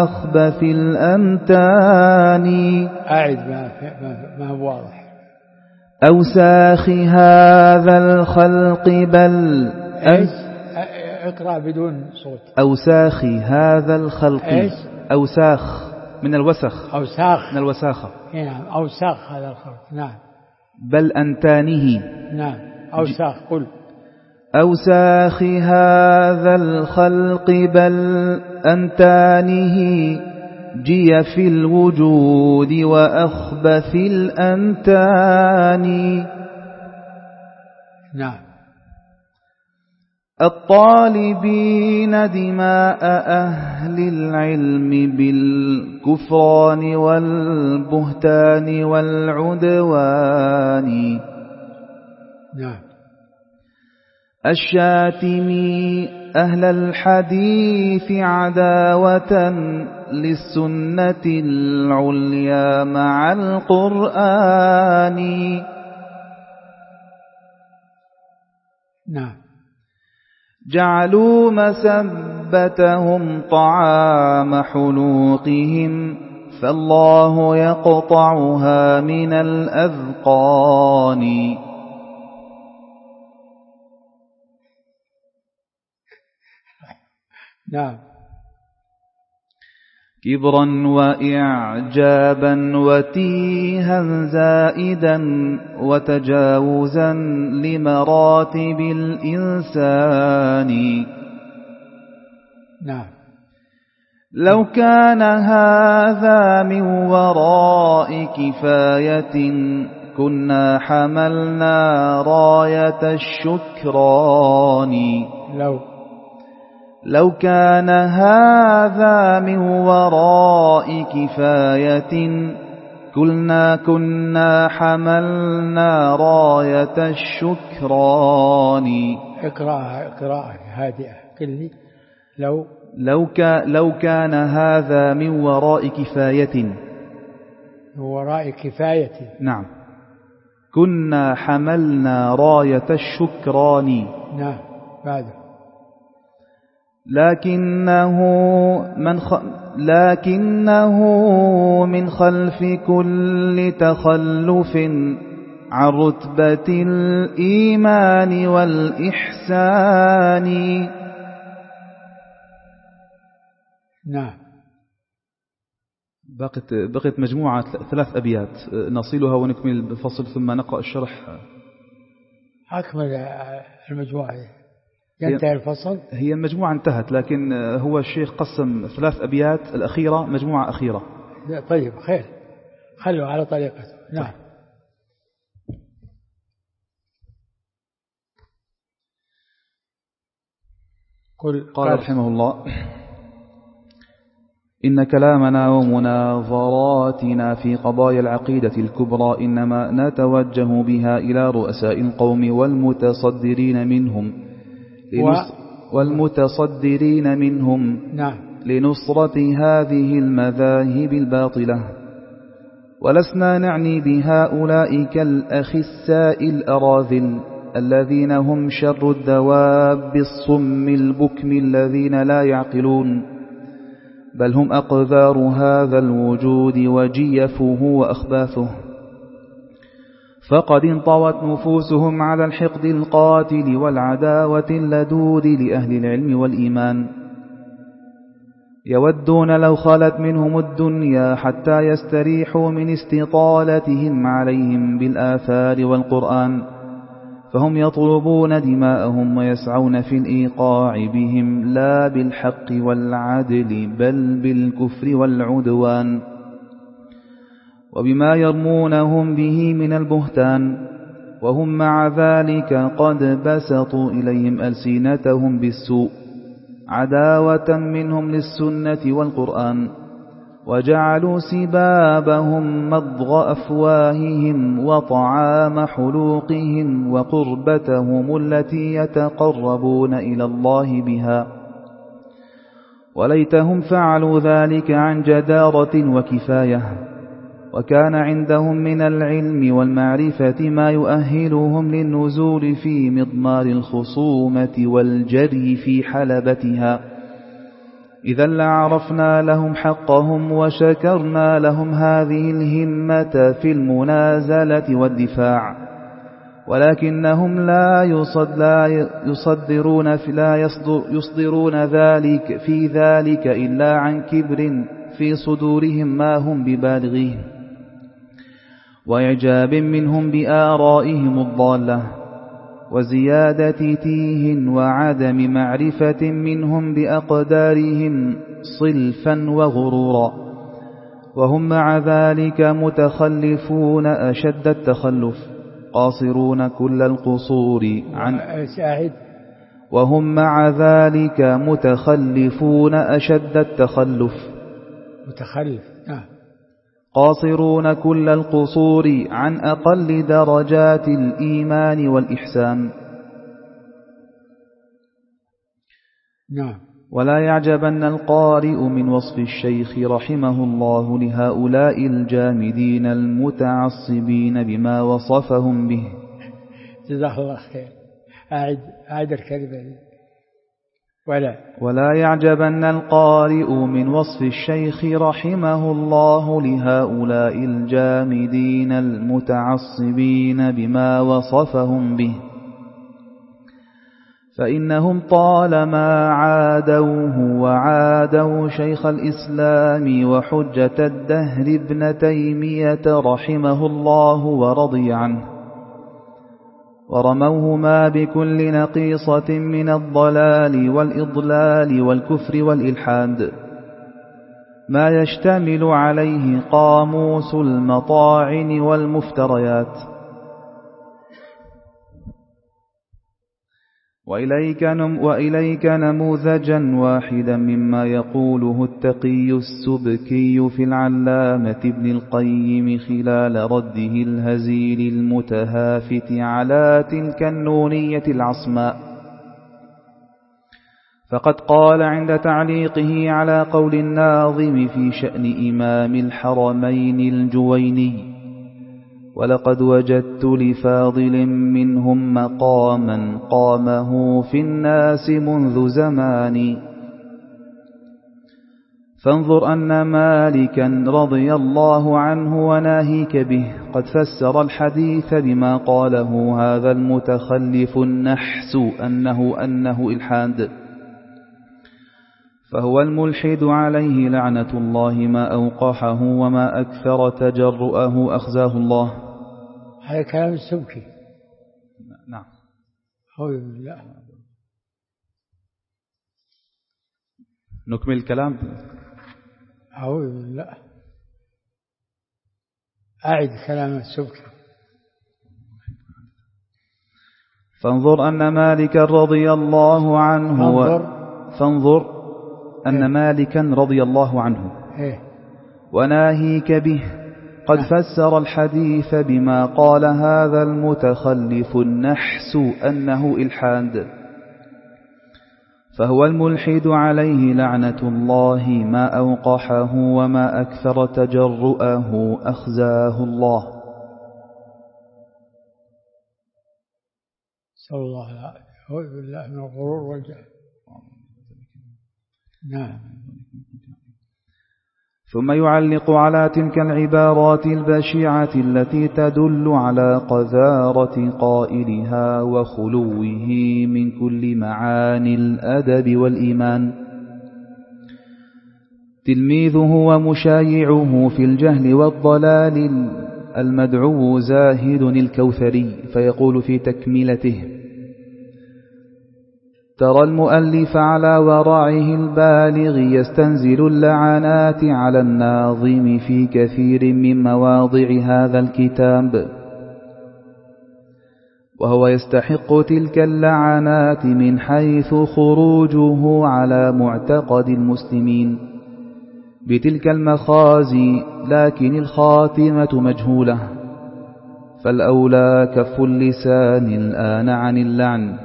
وأخبث الأمتان. أعد ما هو واضح. أوساخ هذا الخلق بل إيش؟ اقرأ بدون صوت. أوساخ هذا الخلق. إيش؟ أوساخ من الوسخ. أوساخ من الوساخة. نعم أوساخ هذا الخلق. نعم. بل أنتانه. نعم أوساخ. قل أوساخ هذا الخلق بل أنتانه جي في الوجود وأخبث الأنتان. نعم. الطالبين دماء أهل العلم بالكفران والبهتان والعدوان. نعم. الشاتمي أهل الحديث عداوة للسنة العليا مع القرآن. نعم. جعلوا مسبتهم طعام حلوقهم فالله يقطعها من الأذقان. نعم. كبرا وإعجابا وتيها زائدا وتجاوزا لمراتب الإنسان. نعم. لو كان هذا من وراء كفاية كنا حملنا راية الشكران. لو كان هذا من وراء كفاية كنا حملنا راية الشكران. اقرأها هادئة. قل لي لو كان هذا من وراء كفاية. من وراء كفاية. نعم. كنا حملنا راية الشكران. نعم. بعده. لكنه من خلف كل تخلف عن رتبة الإيمان والإحسان. نعم. بقيت مجموعة 3 أبيات نصلها ونكمل الفصل ثم نقرأ الشرح. أكمل المجموعة. ينتهي الفصل. هي المجموعة انتهت لكن هو الشيخ قسم 3 أبيات الأخيرة مجموعة أخيرة. طيب خير خلوا على طريقته. نعم. قال رحمه الله: إن كلامنا ومناظراتنا في قضايا العقيدة الكبرى إنما نتوجه بها إلى رؤساء القوم والمتصدرين منهم نعم. لنصرة هذه المذاهب الباطلة، ولسنا نعني بهؤلاء كالأخساء الأراذل الذين هم شر الدواب الصم البكم الذين لا يعقلون، بل هم أقذار هذا الوجود وجيفه وأخباثه، فقد انطوت نفوسهم على الحقد القاتل والعداوة اللدود لأهل العلم والإيمان، يودون لو خلت منهم الدنيا حتى يستريحوا من استطالتهم عليهم بالآثار والقرآن، فهم يطلبون دماءهم ويسعون في الإيقاع بهم لا بالحق والعدل بل بالكفر والعدوان، وبما يرمونهم به من البهتان، وهم مع ذلك قد بسطوا إليهم ألسنتهم بالسوء عداوة منهم للسنة والقرآن، وجعلوا سبابهم مضغ أفواههم وطعام حلوقهم وقربتهم التي يتقربون إلى الله بها، وليتهم فعلوا ذلك عن جدارة وكفاية، وكان عندهم من العلم والمعرفة ما يؤهلهم للنزول في مضمار الخصومة والجري في حلبتها، إذا لعرفنا لهم حقهم وشكرنا لهم هذه الهمة في المنازلة والدفاع، ولكنهم لا يصدرون ذلك في ذلك إلا عن كبر في صدورهم ما هم ببالغيه، وإعجاب منهم بآرائهم الضالة، وزيادة تيه وعدم معرفة منهم بأقدارهم صلفا وغرورا، وهم مع ذلك متخلفون أشد التخلف، قاصرون كل القصور عن وهم مع ذلك متخلفون أشد التخلف، قاصرون كل القصور عن أقل درجات الإيمان والإحسان. نعم. ولا يعجبن القارئ من وصف الشيخ رحمه الله لهؤلاء الجامدين المتعصبين بما وصفهم به. جزاه الله خير. أعد الكلمة. ولا يعجبن القارئ من وصف الشيخ رحمه الله لهؤلاء الجامدين المتعصبين بما وصفهم به، فإنهم طالما عادوه وعادوا شيخ الإسلام وحجة الدهر ابن تيمية رحمه الله ورضي عنه، ورموهما بكل نقيصة من الضلال والإضلال والكفر والإلحاد ما يشتمل عليه قاموس المطاعن والمفتريات. وإليك نموذجا واحدا مما يقوله التقي السبكي في العلامة ابن القيم خلال رده الهزيل المتهافت على تلك النونية العصماء. فقد قال عند تعليقه على قول الناظم في شأن إمام الحرمين الجويني: ولقد وجدت لفاضل منهم مقاما قامه في الناس منذ زمان، فانظر أن مالكا رضي الله عنه وناهيك به قد فسر الحديث بما قاله هذا المتخلف النحس أنه إلحاد، فهو الملحد عليه لعنة الله ما أوقحه وما أكثر تجرؤه أخزاه الله. هذا كلام السبكي. نعم. أعوذ بالله. نكمل الكلام. أعوذ بالله. أعد كلام السبكي. فانظر أن مالكا رضي الله عنه فانظر أن مالكا رضي الله عنه وناهيك به قد فسر الحديث بما قال هذا المتخلف النحس أنه إلحاد، فهو الملحد عليه لعنة الله ما أوقحه وما أكثر تجرؤه أخزاه الله. صلى الله عليه وسلم. أعوذ بالله من الغرور والجهل. نعم. ثم يعلق على تلك العبارات البشعة التي تدل على قذارة قائلها وخلوه من كل معاني الأدب والإيمان تلميذه ومشايعه في الجهل والضلال المدعو زاهد الكوثري، فيقول في تكملته: ترى المؤلف على ورعه البالغ يستنزل اللعنات على الناظم في كثير من مواضع هذا الكتاب، وهو يستحق تلك اللعنات من حيث خروجه على معتقد المسلمين بتلك المخازي، لكن الخاتمة مجهولة، فالأولى كف اللسان الآن عن اللعن.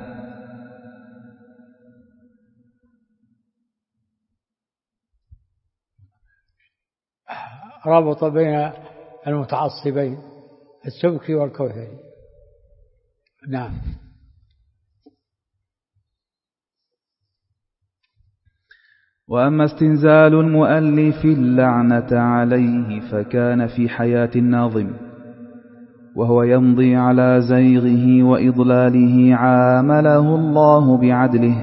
رابط بين المتعصبين السبكي والكوثري. نعم. وأما استنزال المؤلف اللعنة عليه فكان في حياة الناظم، وهو يمضي على زيغه وإضلاله عامله الله بعدله.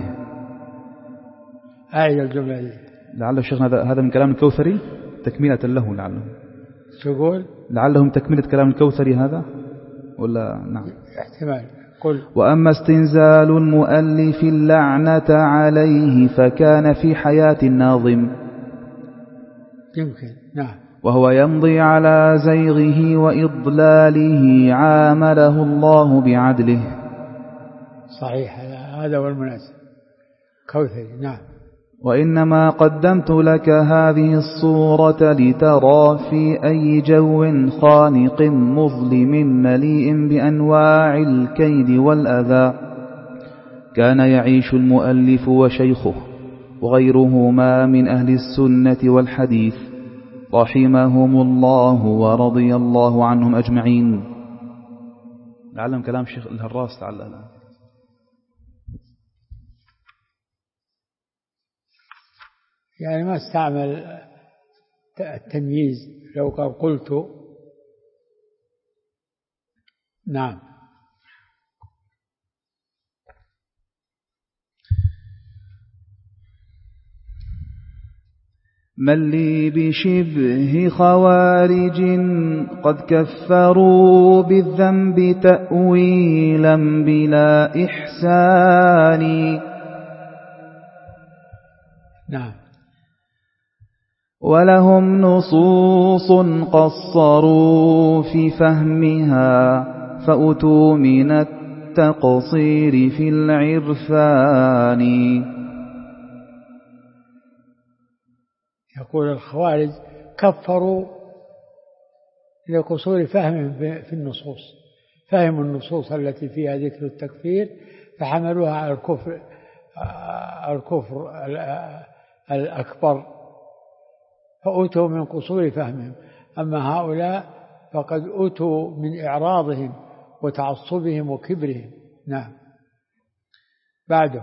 أعيد الجملة دي. لعل شيخنا هذا من كلام الكوثري تكملة له، لعله تقول لعلهم تكملة كلام الكوثري هذا ولا؟ نعم احتمال. قل. وأما استنزال المؤلف اللعنة عليه فكان في حياة الناظم، يمكن. نعم. وهو يمضي على زيغه وإضلاله عامله الله بعدله. صحيح، هذا هو المناسب. كوثري. نعم. وإنما قدمت لك هذه الصورة لترى في أي جو خانق مظلم مليء بأنواع الكيد والأذى كان يعيش المؤلف وشيخه وغيرهما من أهل السنة والحديث رحمهم الله ورضي الله عنهم أجمعين. لعلهم كلام الشيخ الهراس لعلها. يعني ما استعمل التمييز، لو قلت. نعم. من لي بشبه خوارج قد كفروا بالذنب تأويلا بلا إحسان. نعم. ولهم نصوص قصروا في فهمها فأتوا من التقصير في العرفان. يقول الخوارج كفروا لقصور فهمهم في النصوص، فهموا النصوص التي فيها ذكر التكفير فحملوها على الكفر الأكبر، فأتوا من قصور فهمهم. أما هؤلاء فقد أتوا من إعراضهم وتعصبهم وكبرهم. نعم. بعده.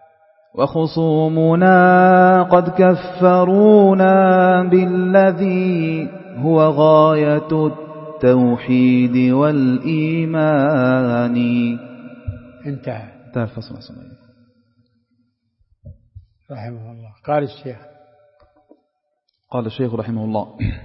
وخصومنا قد كفرونا بالذي هو غاية التوحيد والإيمان. انتهى الفصل. رحمه الله. قال الشيخ رحمه الله: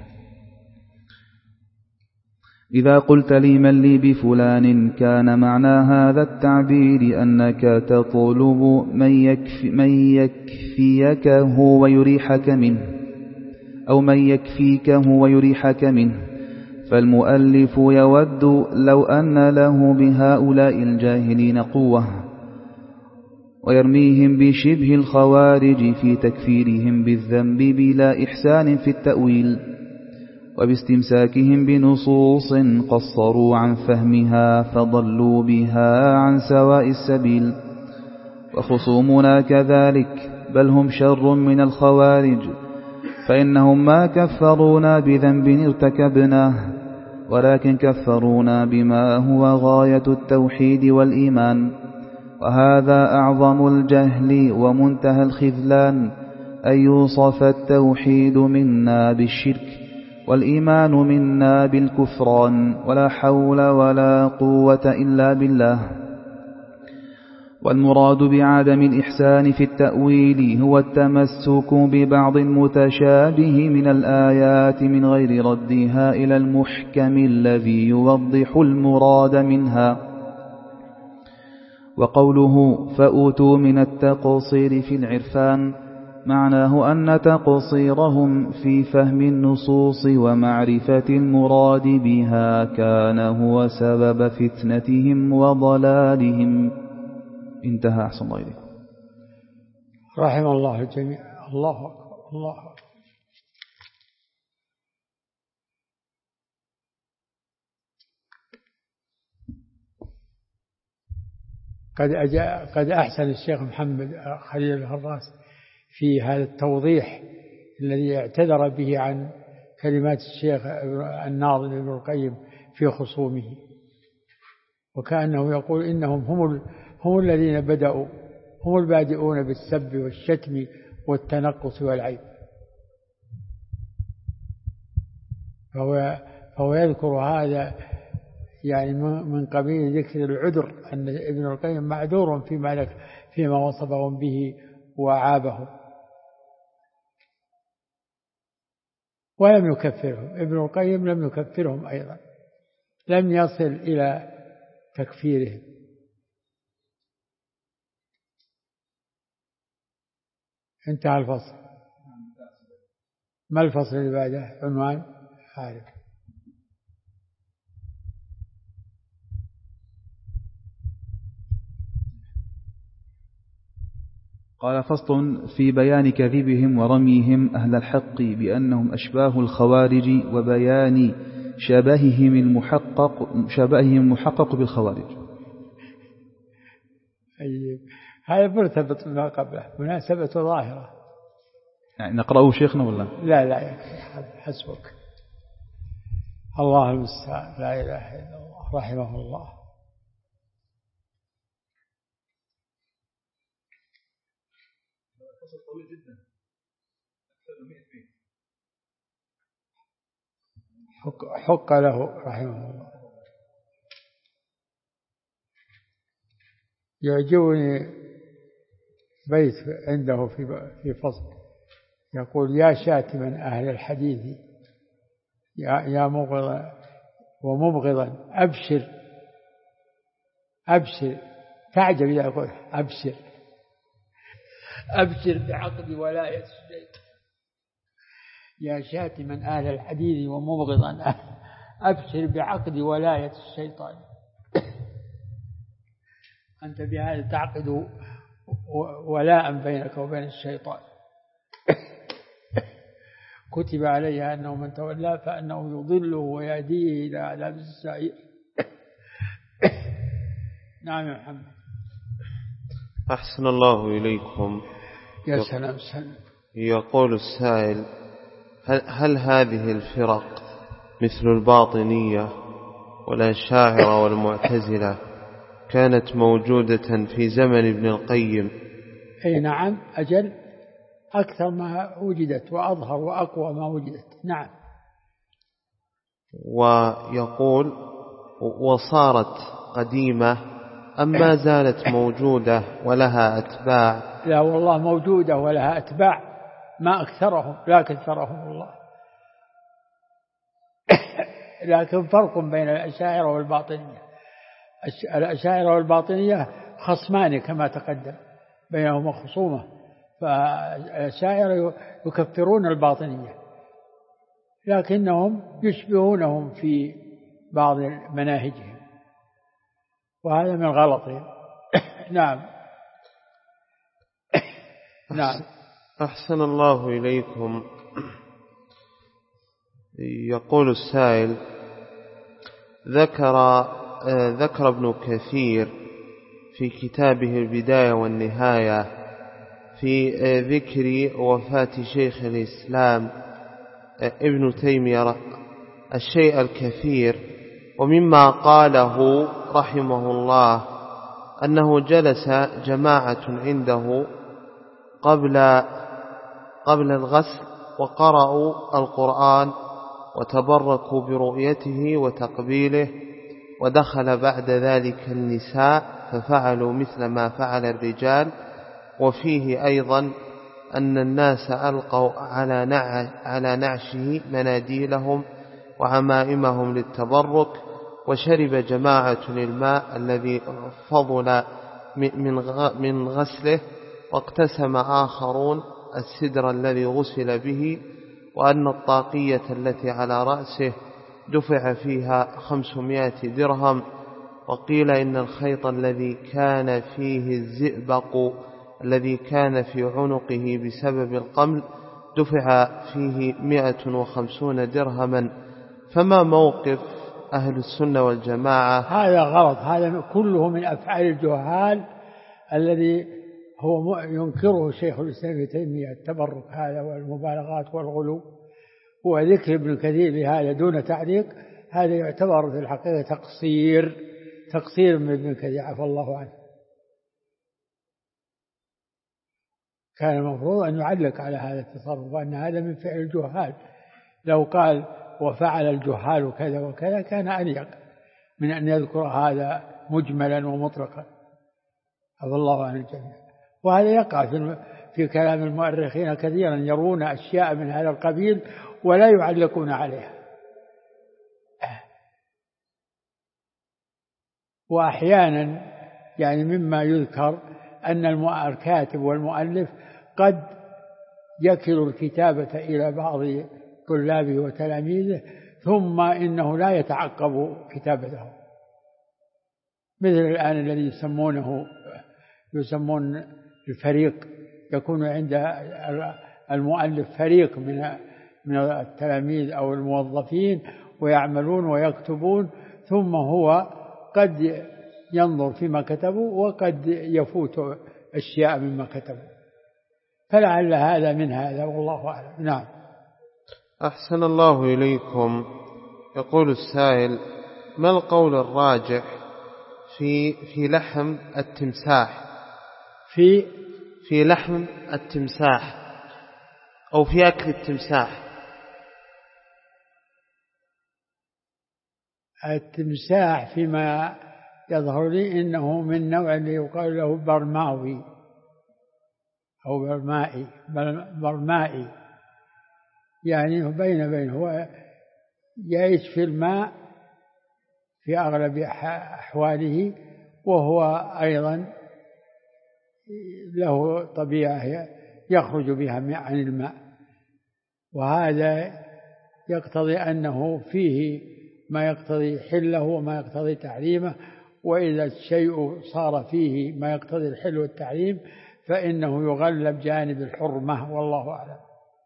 إذا قلت لي من لي بفلان كان معنى هذا التعبير أنك تطلب من يكفيكه ويريحك منه، أو من يكفيكه ويريحك منه. فالمؤلف يود لو أن له بهؤلاء الجاهلين قوة، ويرميهم بشبه الخوارج في تكفيرهم بالذنب بلا إحسان في التأويل، وباستمساكهم بنصوص قصروا عن فهمها فضلوا بها عن سواء السبيل. وخصومنا كذلك، بل هم شر من الخوارج، فإنهم ما كفرونا بذنب ارتكبناه، ولكن كفرونا بما هو غاية التوحيد والإيمان. وهذا أعظم الجهل ومنتهى الخذلان، أن يوصف التوحيد منا بالشرك والإيمان منا بالكفران، ولا حول ولا قوة إلا بالله. والمراد بعدم الإحسان في التأويل هو التمسك ببعض المتشابه من الآيات من غير ردها إلى المحكم الذي يوضح المراد منها. وقوله فأوتوا من التقصير في العرفان معناه أن تقصيرهم في فهم النصوص ومعرفة المراد بها كان هو سبب فتنتهم وضلالهم. انتهى. أحسن الله إليكم. رحم الله الجميع. الله أكبر. الله أكبر. قد أحسن الشيخ محمد خليل الهراس في هذا التوضيح الذي اعتذر به عن كلمات الشيخ الناظم ابن القيم في خصومه، وكأنه يقول إنهم هم الذين بدأوا، هم البادئون بالسب والشتم والتنقص والعيب. فهو يذكر هذا يعني من قبيل ذكر العذر أن ابن القيم معذور فيما وصفهم به وعابهم، ولم يكفرهم. ابن القيم لم يكفرهم أيضا، لم يصل إلى تكفيرهم. انتهى الفصل. ما الفصل اللي بعده؟ عنوان عارف. قال: فصل في بيان كذبهم ورميهم أهل الحق بأنهم أشباه الخوارج، وبيان شبههم المحقق بالخوارج. هذا مرتبط بما قبله، مناسبة ظاهرة. يعني نقرأه شيخنا ولا؟ لا حسبك. الله المستعان، لا إله إلا الله، رحمه الله. حق له رحمه الله. يعجبني بيت عنده في فصل يقول: يا شاتما أهل الحديث، يا مبغضا ومبغضا، أبشر تعجب إذا أقول أبشر بعقد ولاية الشيطان. يا شاتما أهل الحديث ومبغضا، أبشر بعقد ولاية الشيطان. أنت بهذا تعقد ولاء بينك وبين الشيطان. كتب عليه أنه من تولاه فأنه يضله ويهديه إلى عذاب السعير. نعم يا محمد. أحسن الله إليكم. يا سلام. يقول السائل: هل هذه الفرق مثل الباطنية والأشاعرة والمعتزلة كانت موجودة في زمن ابن القيم؟ أي نعم، أجل، أكثر ما وجدت وأظهر وأقوى ما وجدت. نعم. ويقول: وصارت قديمة أم ما زالت موجودة ولها أتباع؟ لا والله موجودة ولها أتباع، ما أكثرهم لا كثرهم الله. لكن فرق بين الأشاعرة والباطنية. الأشاعرة والباطنية خصمان كما تقدم، بينهما خصومة، فالأشاعرة يكفرون الباطنية لكنهم يشبهونهم في بعض مناهجهم، وهذا من غلطهم. نعم. نعم. أحسن الله إليكم. يقول السائل: ذكر ابن كثير في كتابه البداية والنهاية في ذكر وفاة شيخ الإسلام ابن تيمية الشيء الكثير، ومما قاله رحمه الله أنه جلس جماعة عنده قبل الغسل وقرأوا القرآن وتبركوا برؤيته وتقبيله، ودخل بعد ذلك النساء ففعلوا مثل ما فعل الرجال. وفيه أيضا أن الناس ألقوا على نعشه مناديلهم وعمائمهم للتبرك، وشرب جماعة الماء الذي فضل من غسله، واقتسم آخرون السدر الذي غسل به، وأن الطاقية التي على رأسه دفع فيها 500 درهم، وقيل إن الخيط الذي كان فيه الزئبق الذي كان في عنقه بسبب القمل دفع فيه 150 درهما. فما موقف أهل السنة والجماعة؟ هذا غلط، هذا كله من أفعال الجهال الذي هو ينكره شيخ الإسلام ابن تيمية، التبرك هذا والمبالغات والغلو. وذكر ابن كثير بهذا دون تعليق هذا يعتبر في الحقيقة تقصير من ابن كثير عفى الله عنه. كان المفروض أن يعلق على هذا التصرف وأن هذا من فعل الجهال. لو قال وفعل الجهال كذا وكذا كان أليق. من أن يذكر هذا مجملا ومطلقا، عفى الله عن الجميع. وهذا يقع في كلام المؤرخين كثيرا، يرون أشياء من هذا القبيل ولا يعلقون عليها. وأحيانا يعني مما يذكر أن الكاتب والمؤلف قد يكل الكتابة إلى بعض طلابه وتلاميذه، ثم إنه لا يتعقب كتابته، مثل الآن الذي يسمون الفريق، يكون عند المؤلف فريق من التلاميذ أو الموظفين ويعملون ويكتبون، ثم هو قد ينظر فيما كتبوا وقد يفوت أشياء مما كتبوا، فلعل هذا من هذا، والله أعلم. نعم. أحسن الله إليكم. يقول السائل: ما القول الراجح في لحم التمساح؟ في لحم التمساح أو في أكل التمساح؟ التمساح فيما يظهر لي إنه من نوع اللي يقال له برماوي أو برمائي، يعني بين هو يعيش في الماء في أغلب أحواله، وهو أيضا له طبيعة يخرج بها عن الماء، وهذا يقتضي أنه فيه ما يقتضي حله وما يقتضي تحريمه، وإذا الشيء صار فيه ما يقتضي الحل والتحريم فإنه يغلب جانب الحرمة، والله أعلم.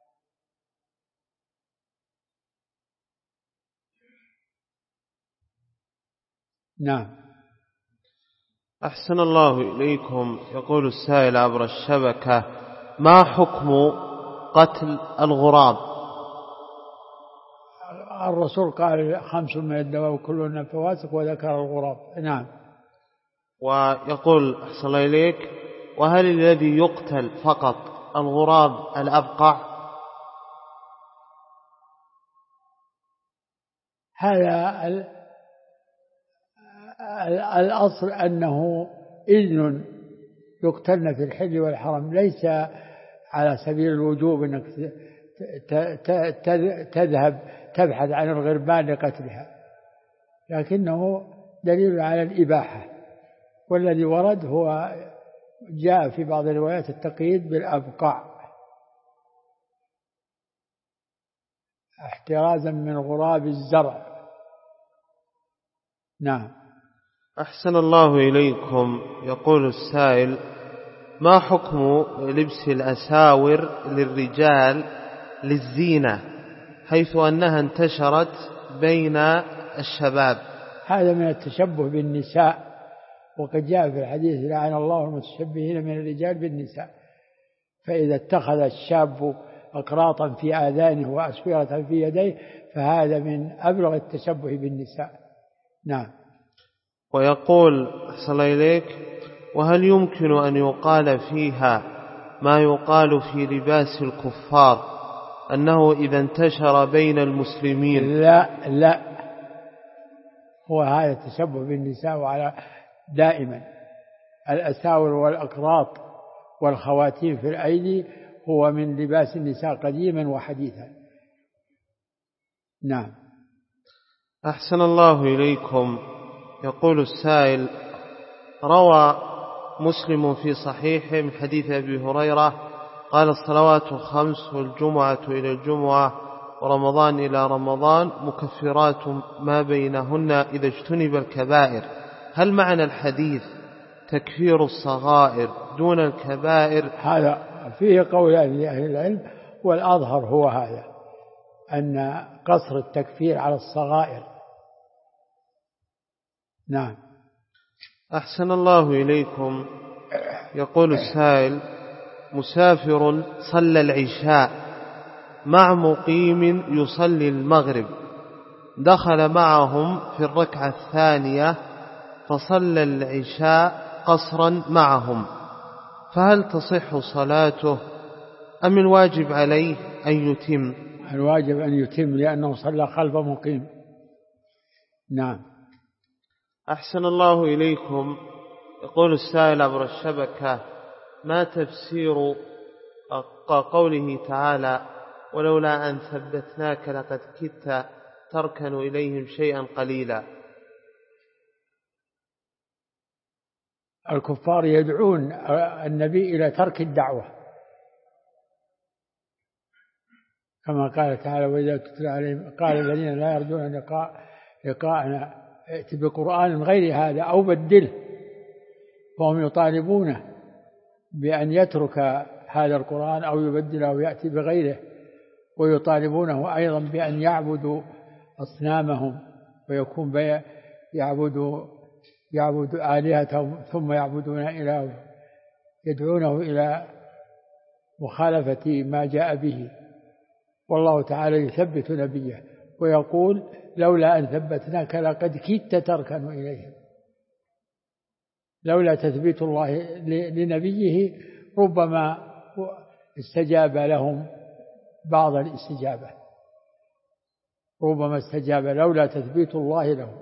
نعم. أحسن الله إليكم. يقول السائل عبر الشبكة: ما حكم قتل الغراب؟ الرسول قال 5 من الدواب كلهن فواسق وذكر الغراب. نعم. ويقول أحسن الله إليك: وهل الذي يقتل فقط الغراب الأبقع؟ هذا الأصل أنه إذن يقتلن في الحل والحرم، ليس على سبيل الوجوب أنك تذهب تبحث عن الغربان لقتلها، لكنه دليل على الإباحة، والذي ورد هو جاء في بعض الروايات التقييد بالأبقع احترازا من غراب الزرع. نعم. أحسن الله إليكم. يقول السائل: ما حكم لبس الأساور للرجال للزينة حيث أنها انتشرت بين الشباب؟ هذا من التشبه بالنساء، وقد جاء في الحديث: لعن الله المتشبهين من الرجال بالنساء. فإذا اتخذ الشاب أقراطا في آذانه وأسورة في يديه فهذا من أبلغ التشبه بالنساء. نعم. ويقول أحسن الله إليك: وهل يمكن أن يقال فيها ما يقال في لباس الكفار أنه إذا انتشر بين المسلمين؟ لا، هو هذا التشبه بالنساء، وعلى دائما الأساور والأقراط والخواتيم في الأيدي هو من لباس النساء قديما وحديثا. نعم. أحسن الله إليكم. يقول السائل: روى مسلم في صحيحه من حديث أبي هريرة قال: الصلوات 5 والجمعة إلى الجمعة ورمضان إلى رمضان مكفرات ما بينهن إذا اجتنب الكبائر. هل معنى الحديث تكفير الصغائر دون الكبائر؟ هذا فيه قولان لأهل العلم، والأظهر هو هذا، أن قصر التكفير على الصغائر. نعم. أحسن الله إليكم. يقول السائل: مسافر صلى العشاء مع مقيم يصلي المغرب، دخل معهم في الركعة الثانية فصلى العشاء قصرا معهم، فهل تصح صلاته أم الواجب عليه أن يتم؟ الواجب أن يتم، لأنه صلى خلف مقيم. نعم. أحسن الله إليكم. يقول السائل عبر الشبكة: ما تفسير قوله تعالى: ولولا أن ثبتناك لقد كدت تركن إليهم شيئا قليلا؟ الكفار يدعون النبي إلى ترك الدعوة، كما قال تعالى: وإذا تتلى عليهم قال الذين لا يرجون لقاءنا ائت بقرآن غير هذا أو بدله، فهم يطالبونه بأن يترك هذا القرآن أو يبدله ويأتي بغيره، ويطالبونه أيضا بأن يعبدوا أصنامهم ويكون يعبد آلهتهم ثم يعبدون إلهه، يدعونه إلى مخالفة ما جاء به. والله تعالى يثبت نبيه ويقول: لولا أن ثبتناك لقد كدت تركن إليهم. لولا تثبيت الله لنبيه ربما استجاب لهم بعض الاستجابة، ربما استجاب لولا تثبيت الله لهم.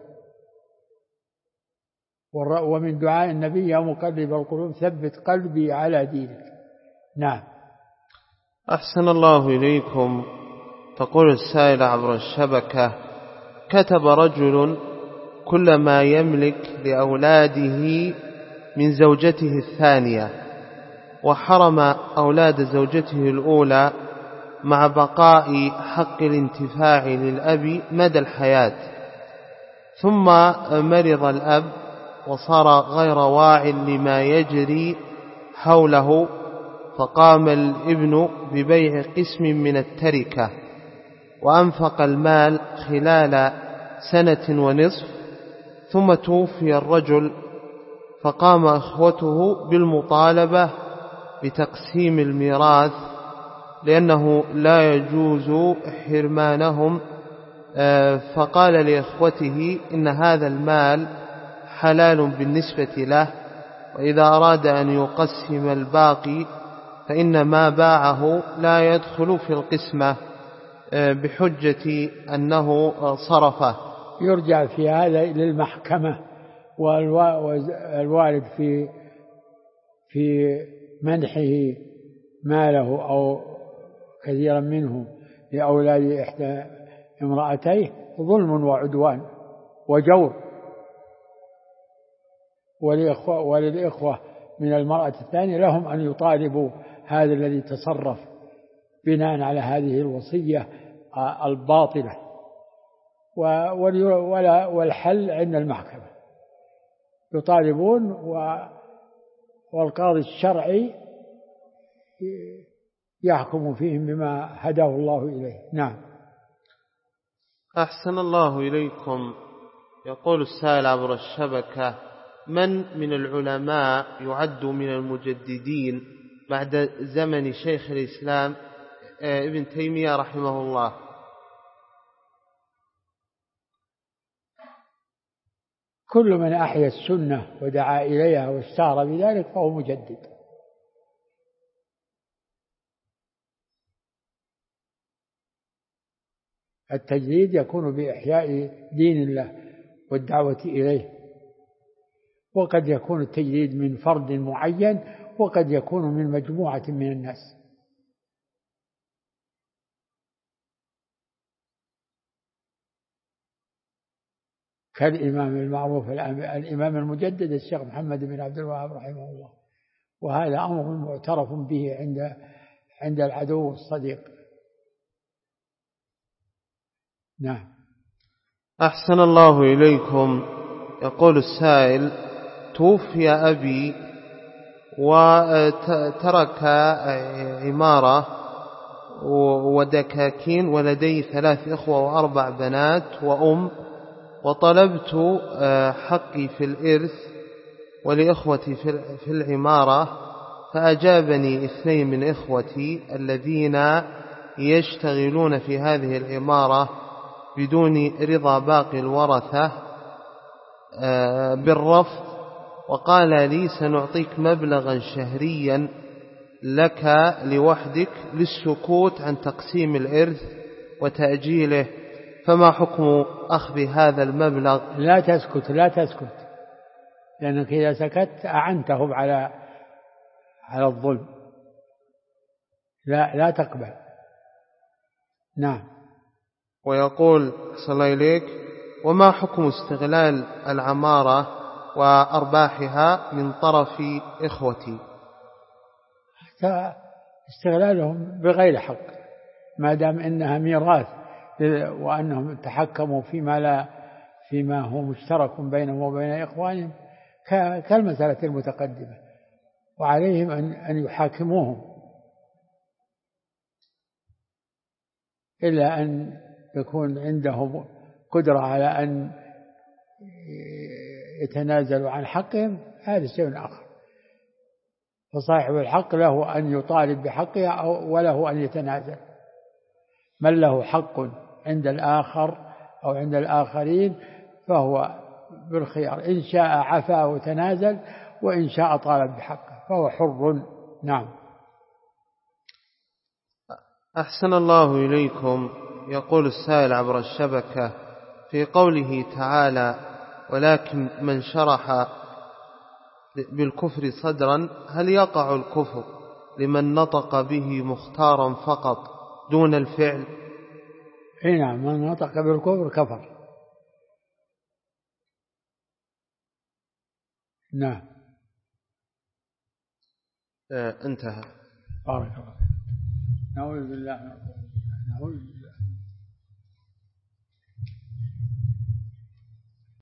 ومن دعاء النبي: يا مقلب القلوب ثبت قلبي على دينك. نعم. أحسن الله إليكم. تقول السائل عبر الشبكة: كتب رجل كل ما يملك لأولاده من زوجته الثانية، وحرم أولاد زوجته الأولى مع بقاء حق الانتفاع للأب مدى الحياة، ثم مرض الأب وصار غير واع لما يجري حوله، فقام الابن ببيع قسم من التركة وأنفق المال خلال 1.5 سنة، ثم توفي الرجل، فقام أخوته بالمطالبة بتقسيم الميراث لأنه لا يجوز حرمانهم، فقال لإخوته: إن هذا المال حلال بالنسبة له، وإذا أراد أن يقسم الباقي فإن ما باعه لا يدخل في القسمة، بحجة أنه صرفه. يرجع في هذا للمحكمة، والوالد في منحه ماله أو كثيرا منه لأولاد إحدى امرأتيه ظلم وعدوان وجور، وللإخوة من المرأة الثانية لهم أن يطالبوا هذا الذي تصرف بناء على هذه الوصية الباطلة، والحل عند المحكمة، يطالبون والقاضي الشرعي يحكم فيهم بما هداه الله إليه. نعم. أحسن الله إليكم. يقول السائل عبر الشبكة: من العلماء يعد من المجددين بعد زمن شيخ الإسلام ابن تيمية رحمه الله؟ كل من أحيا السنة ودعا إليها واشتهر بذلك فهو مجدد. التجديد يكون بإحياء دين الله والدعوة إليه، وقد يكون التجديد من فرد معين، وقد يكون من مجموعة من الناس. كالإمام المعروف الإمام المجدد الشيخ محمد بن عبد الوهاب رحمه الله، وهذا أمر معترف به عند العدو الصديق. نعم. أحسن الله إليكم. يقول السائل: توفي أبي وترك عمارة ودكاكين، ولدي 3 إخوة و4 بنات وأم، وطلبت حقي في الإرث ولإخوتي في العمارة، فأجابني 2 من إخوتي الذين يشتغلون في هذه العمارة بدون رضا باقي الورثة بالرفض، وقال لي: سنعطيك مبلغا شهريا لك لوحدك للسكوت عن تقسيم الإرث وتأجيله، فما حكم أخذ هذا المبلغ؟ لا تسكت، لا تسكت، لأنك إذا سكت أعنتهم على الظلم. لا تقبل. نعم. ويقول صلى الله إليك: وما حكم استغلال العمارة وأرباحها من طرف إخوتي؟ استغلالهم بغير حق، ما دام إنها ميراث وأنهم تحكموا فيما هو مشترك بينهم وبين إخوانهم كالمسألة المتقدمة، وعليهم أن يحاكموهم، إلا أن يكون عندهم قدرة على أن يتنازلوا عن حقهم، هذا شيء آخر. فصاحب الحق له أن يطالب بحقه وله أن يتنازل. من له حق عند الآخر أو عند الآخرين فهو بالخيار، إن شاء عفا وتنازل، وإن شاء طالب بحقه فهو حر. نعم. أحسن الله إليكم. يقول السائل عبر الشبكة في قوله تعالى: ولكن من شرح بالكفر صدرا، هل يقع الكفر لمن نطق به مختارا فقط دون الفعل؟ نعم، من نطق بالكفر كفر. نعم. انتهى. بارك الله. نعوذ بالله.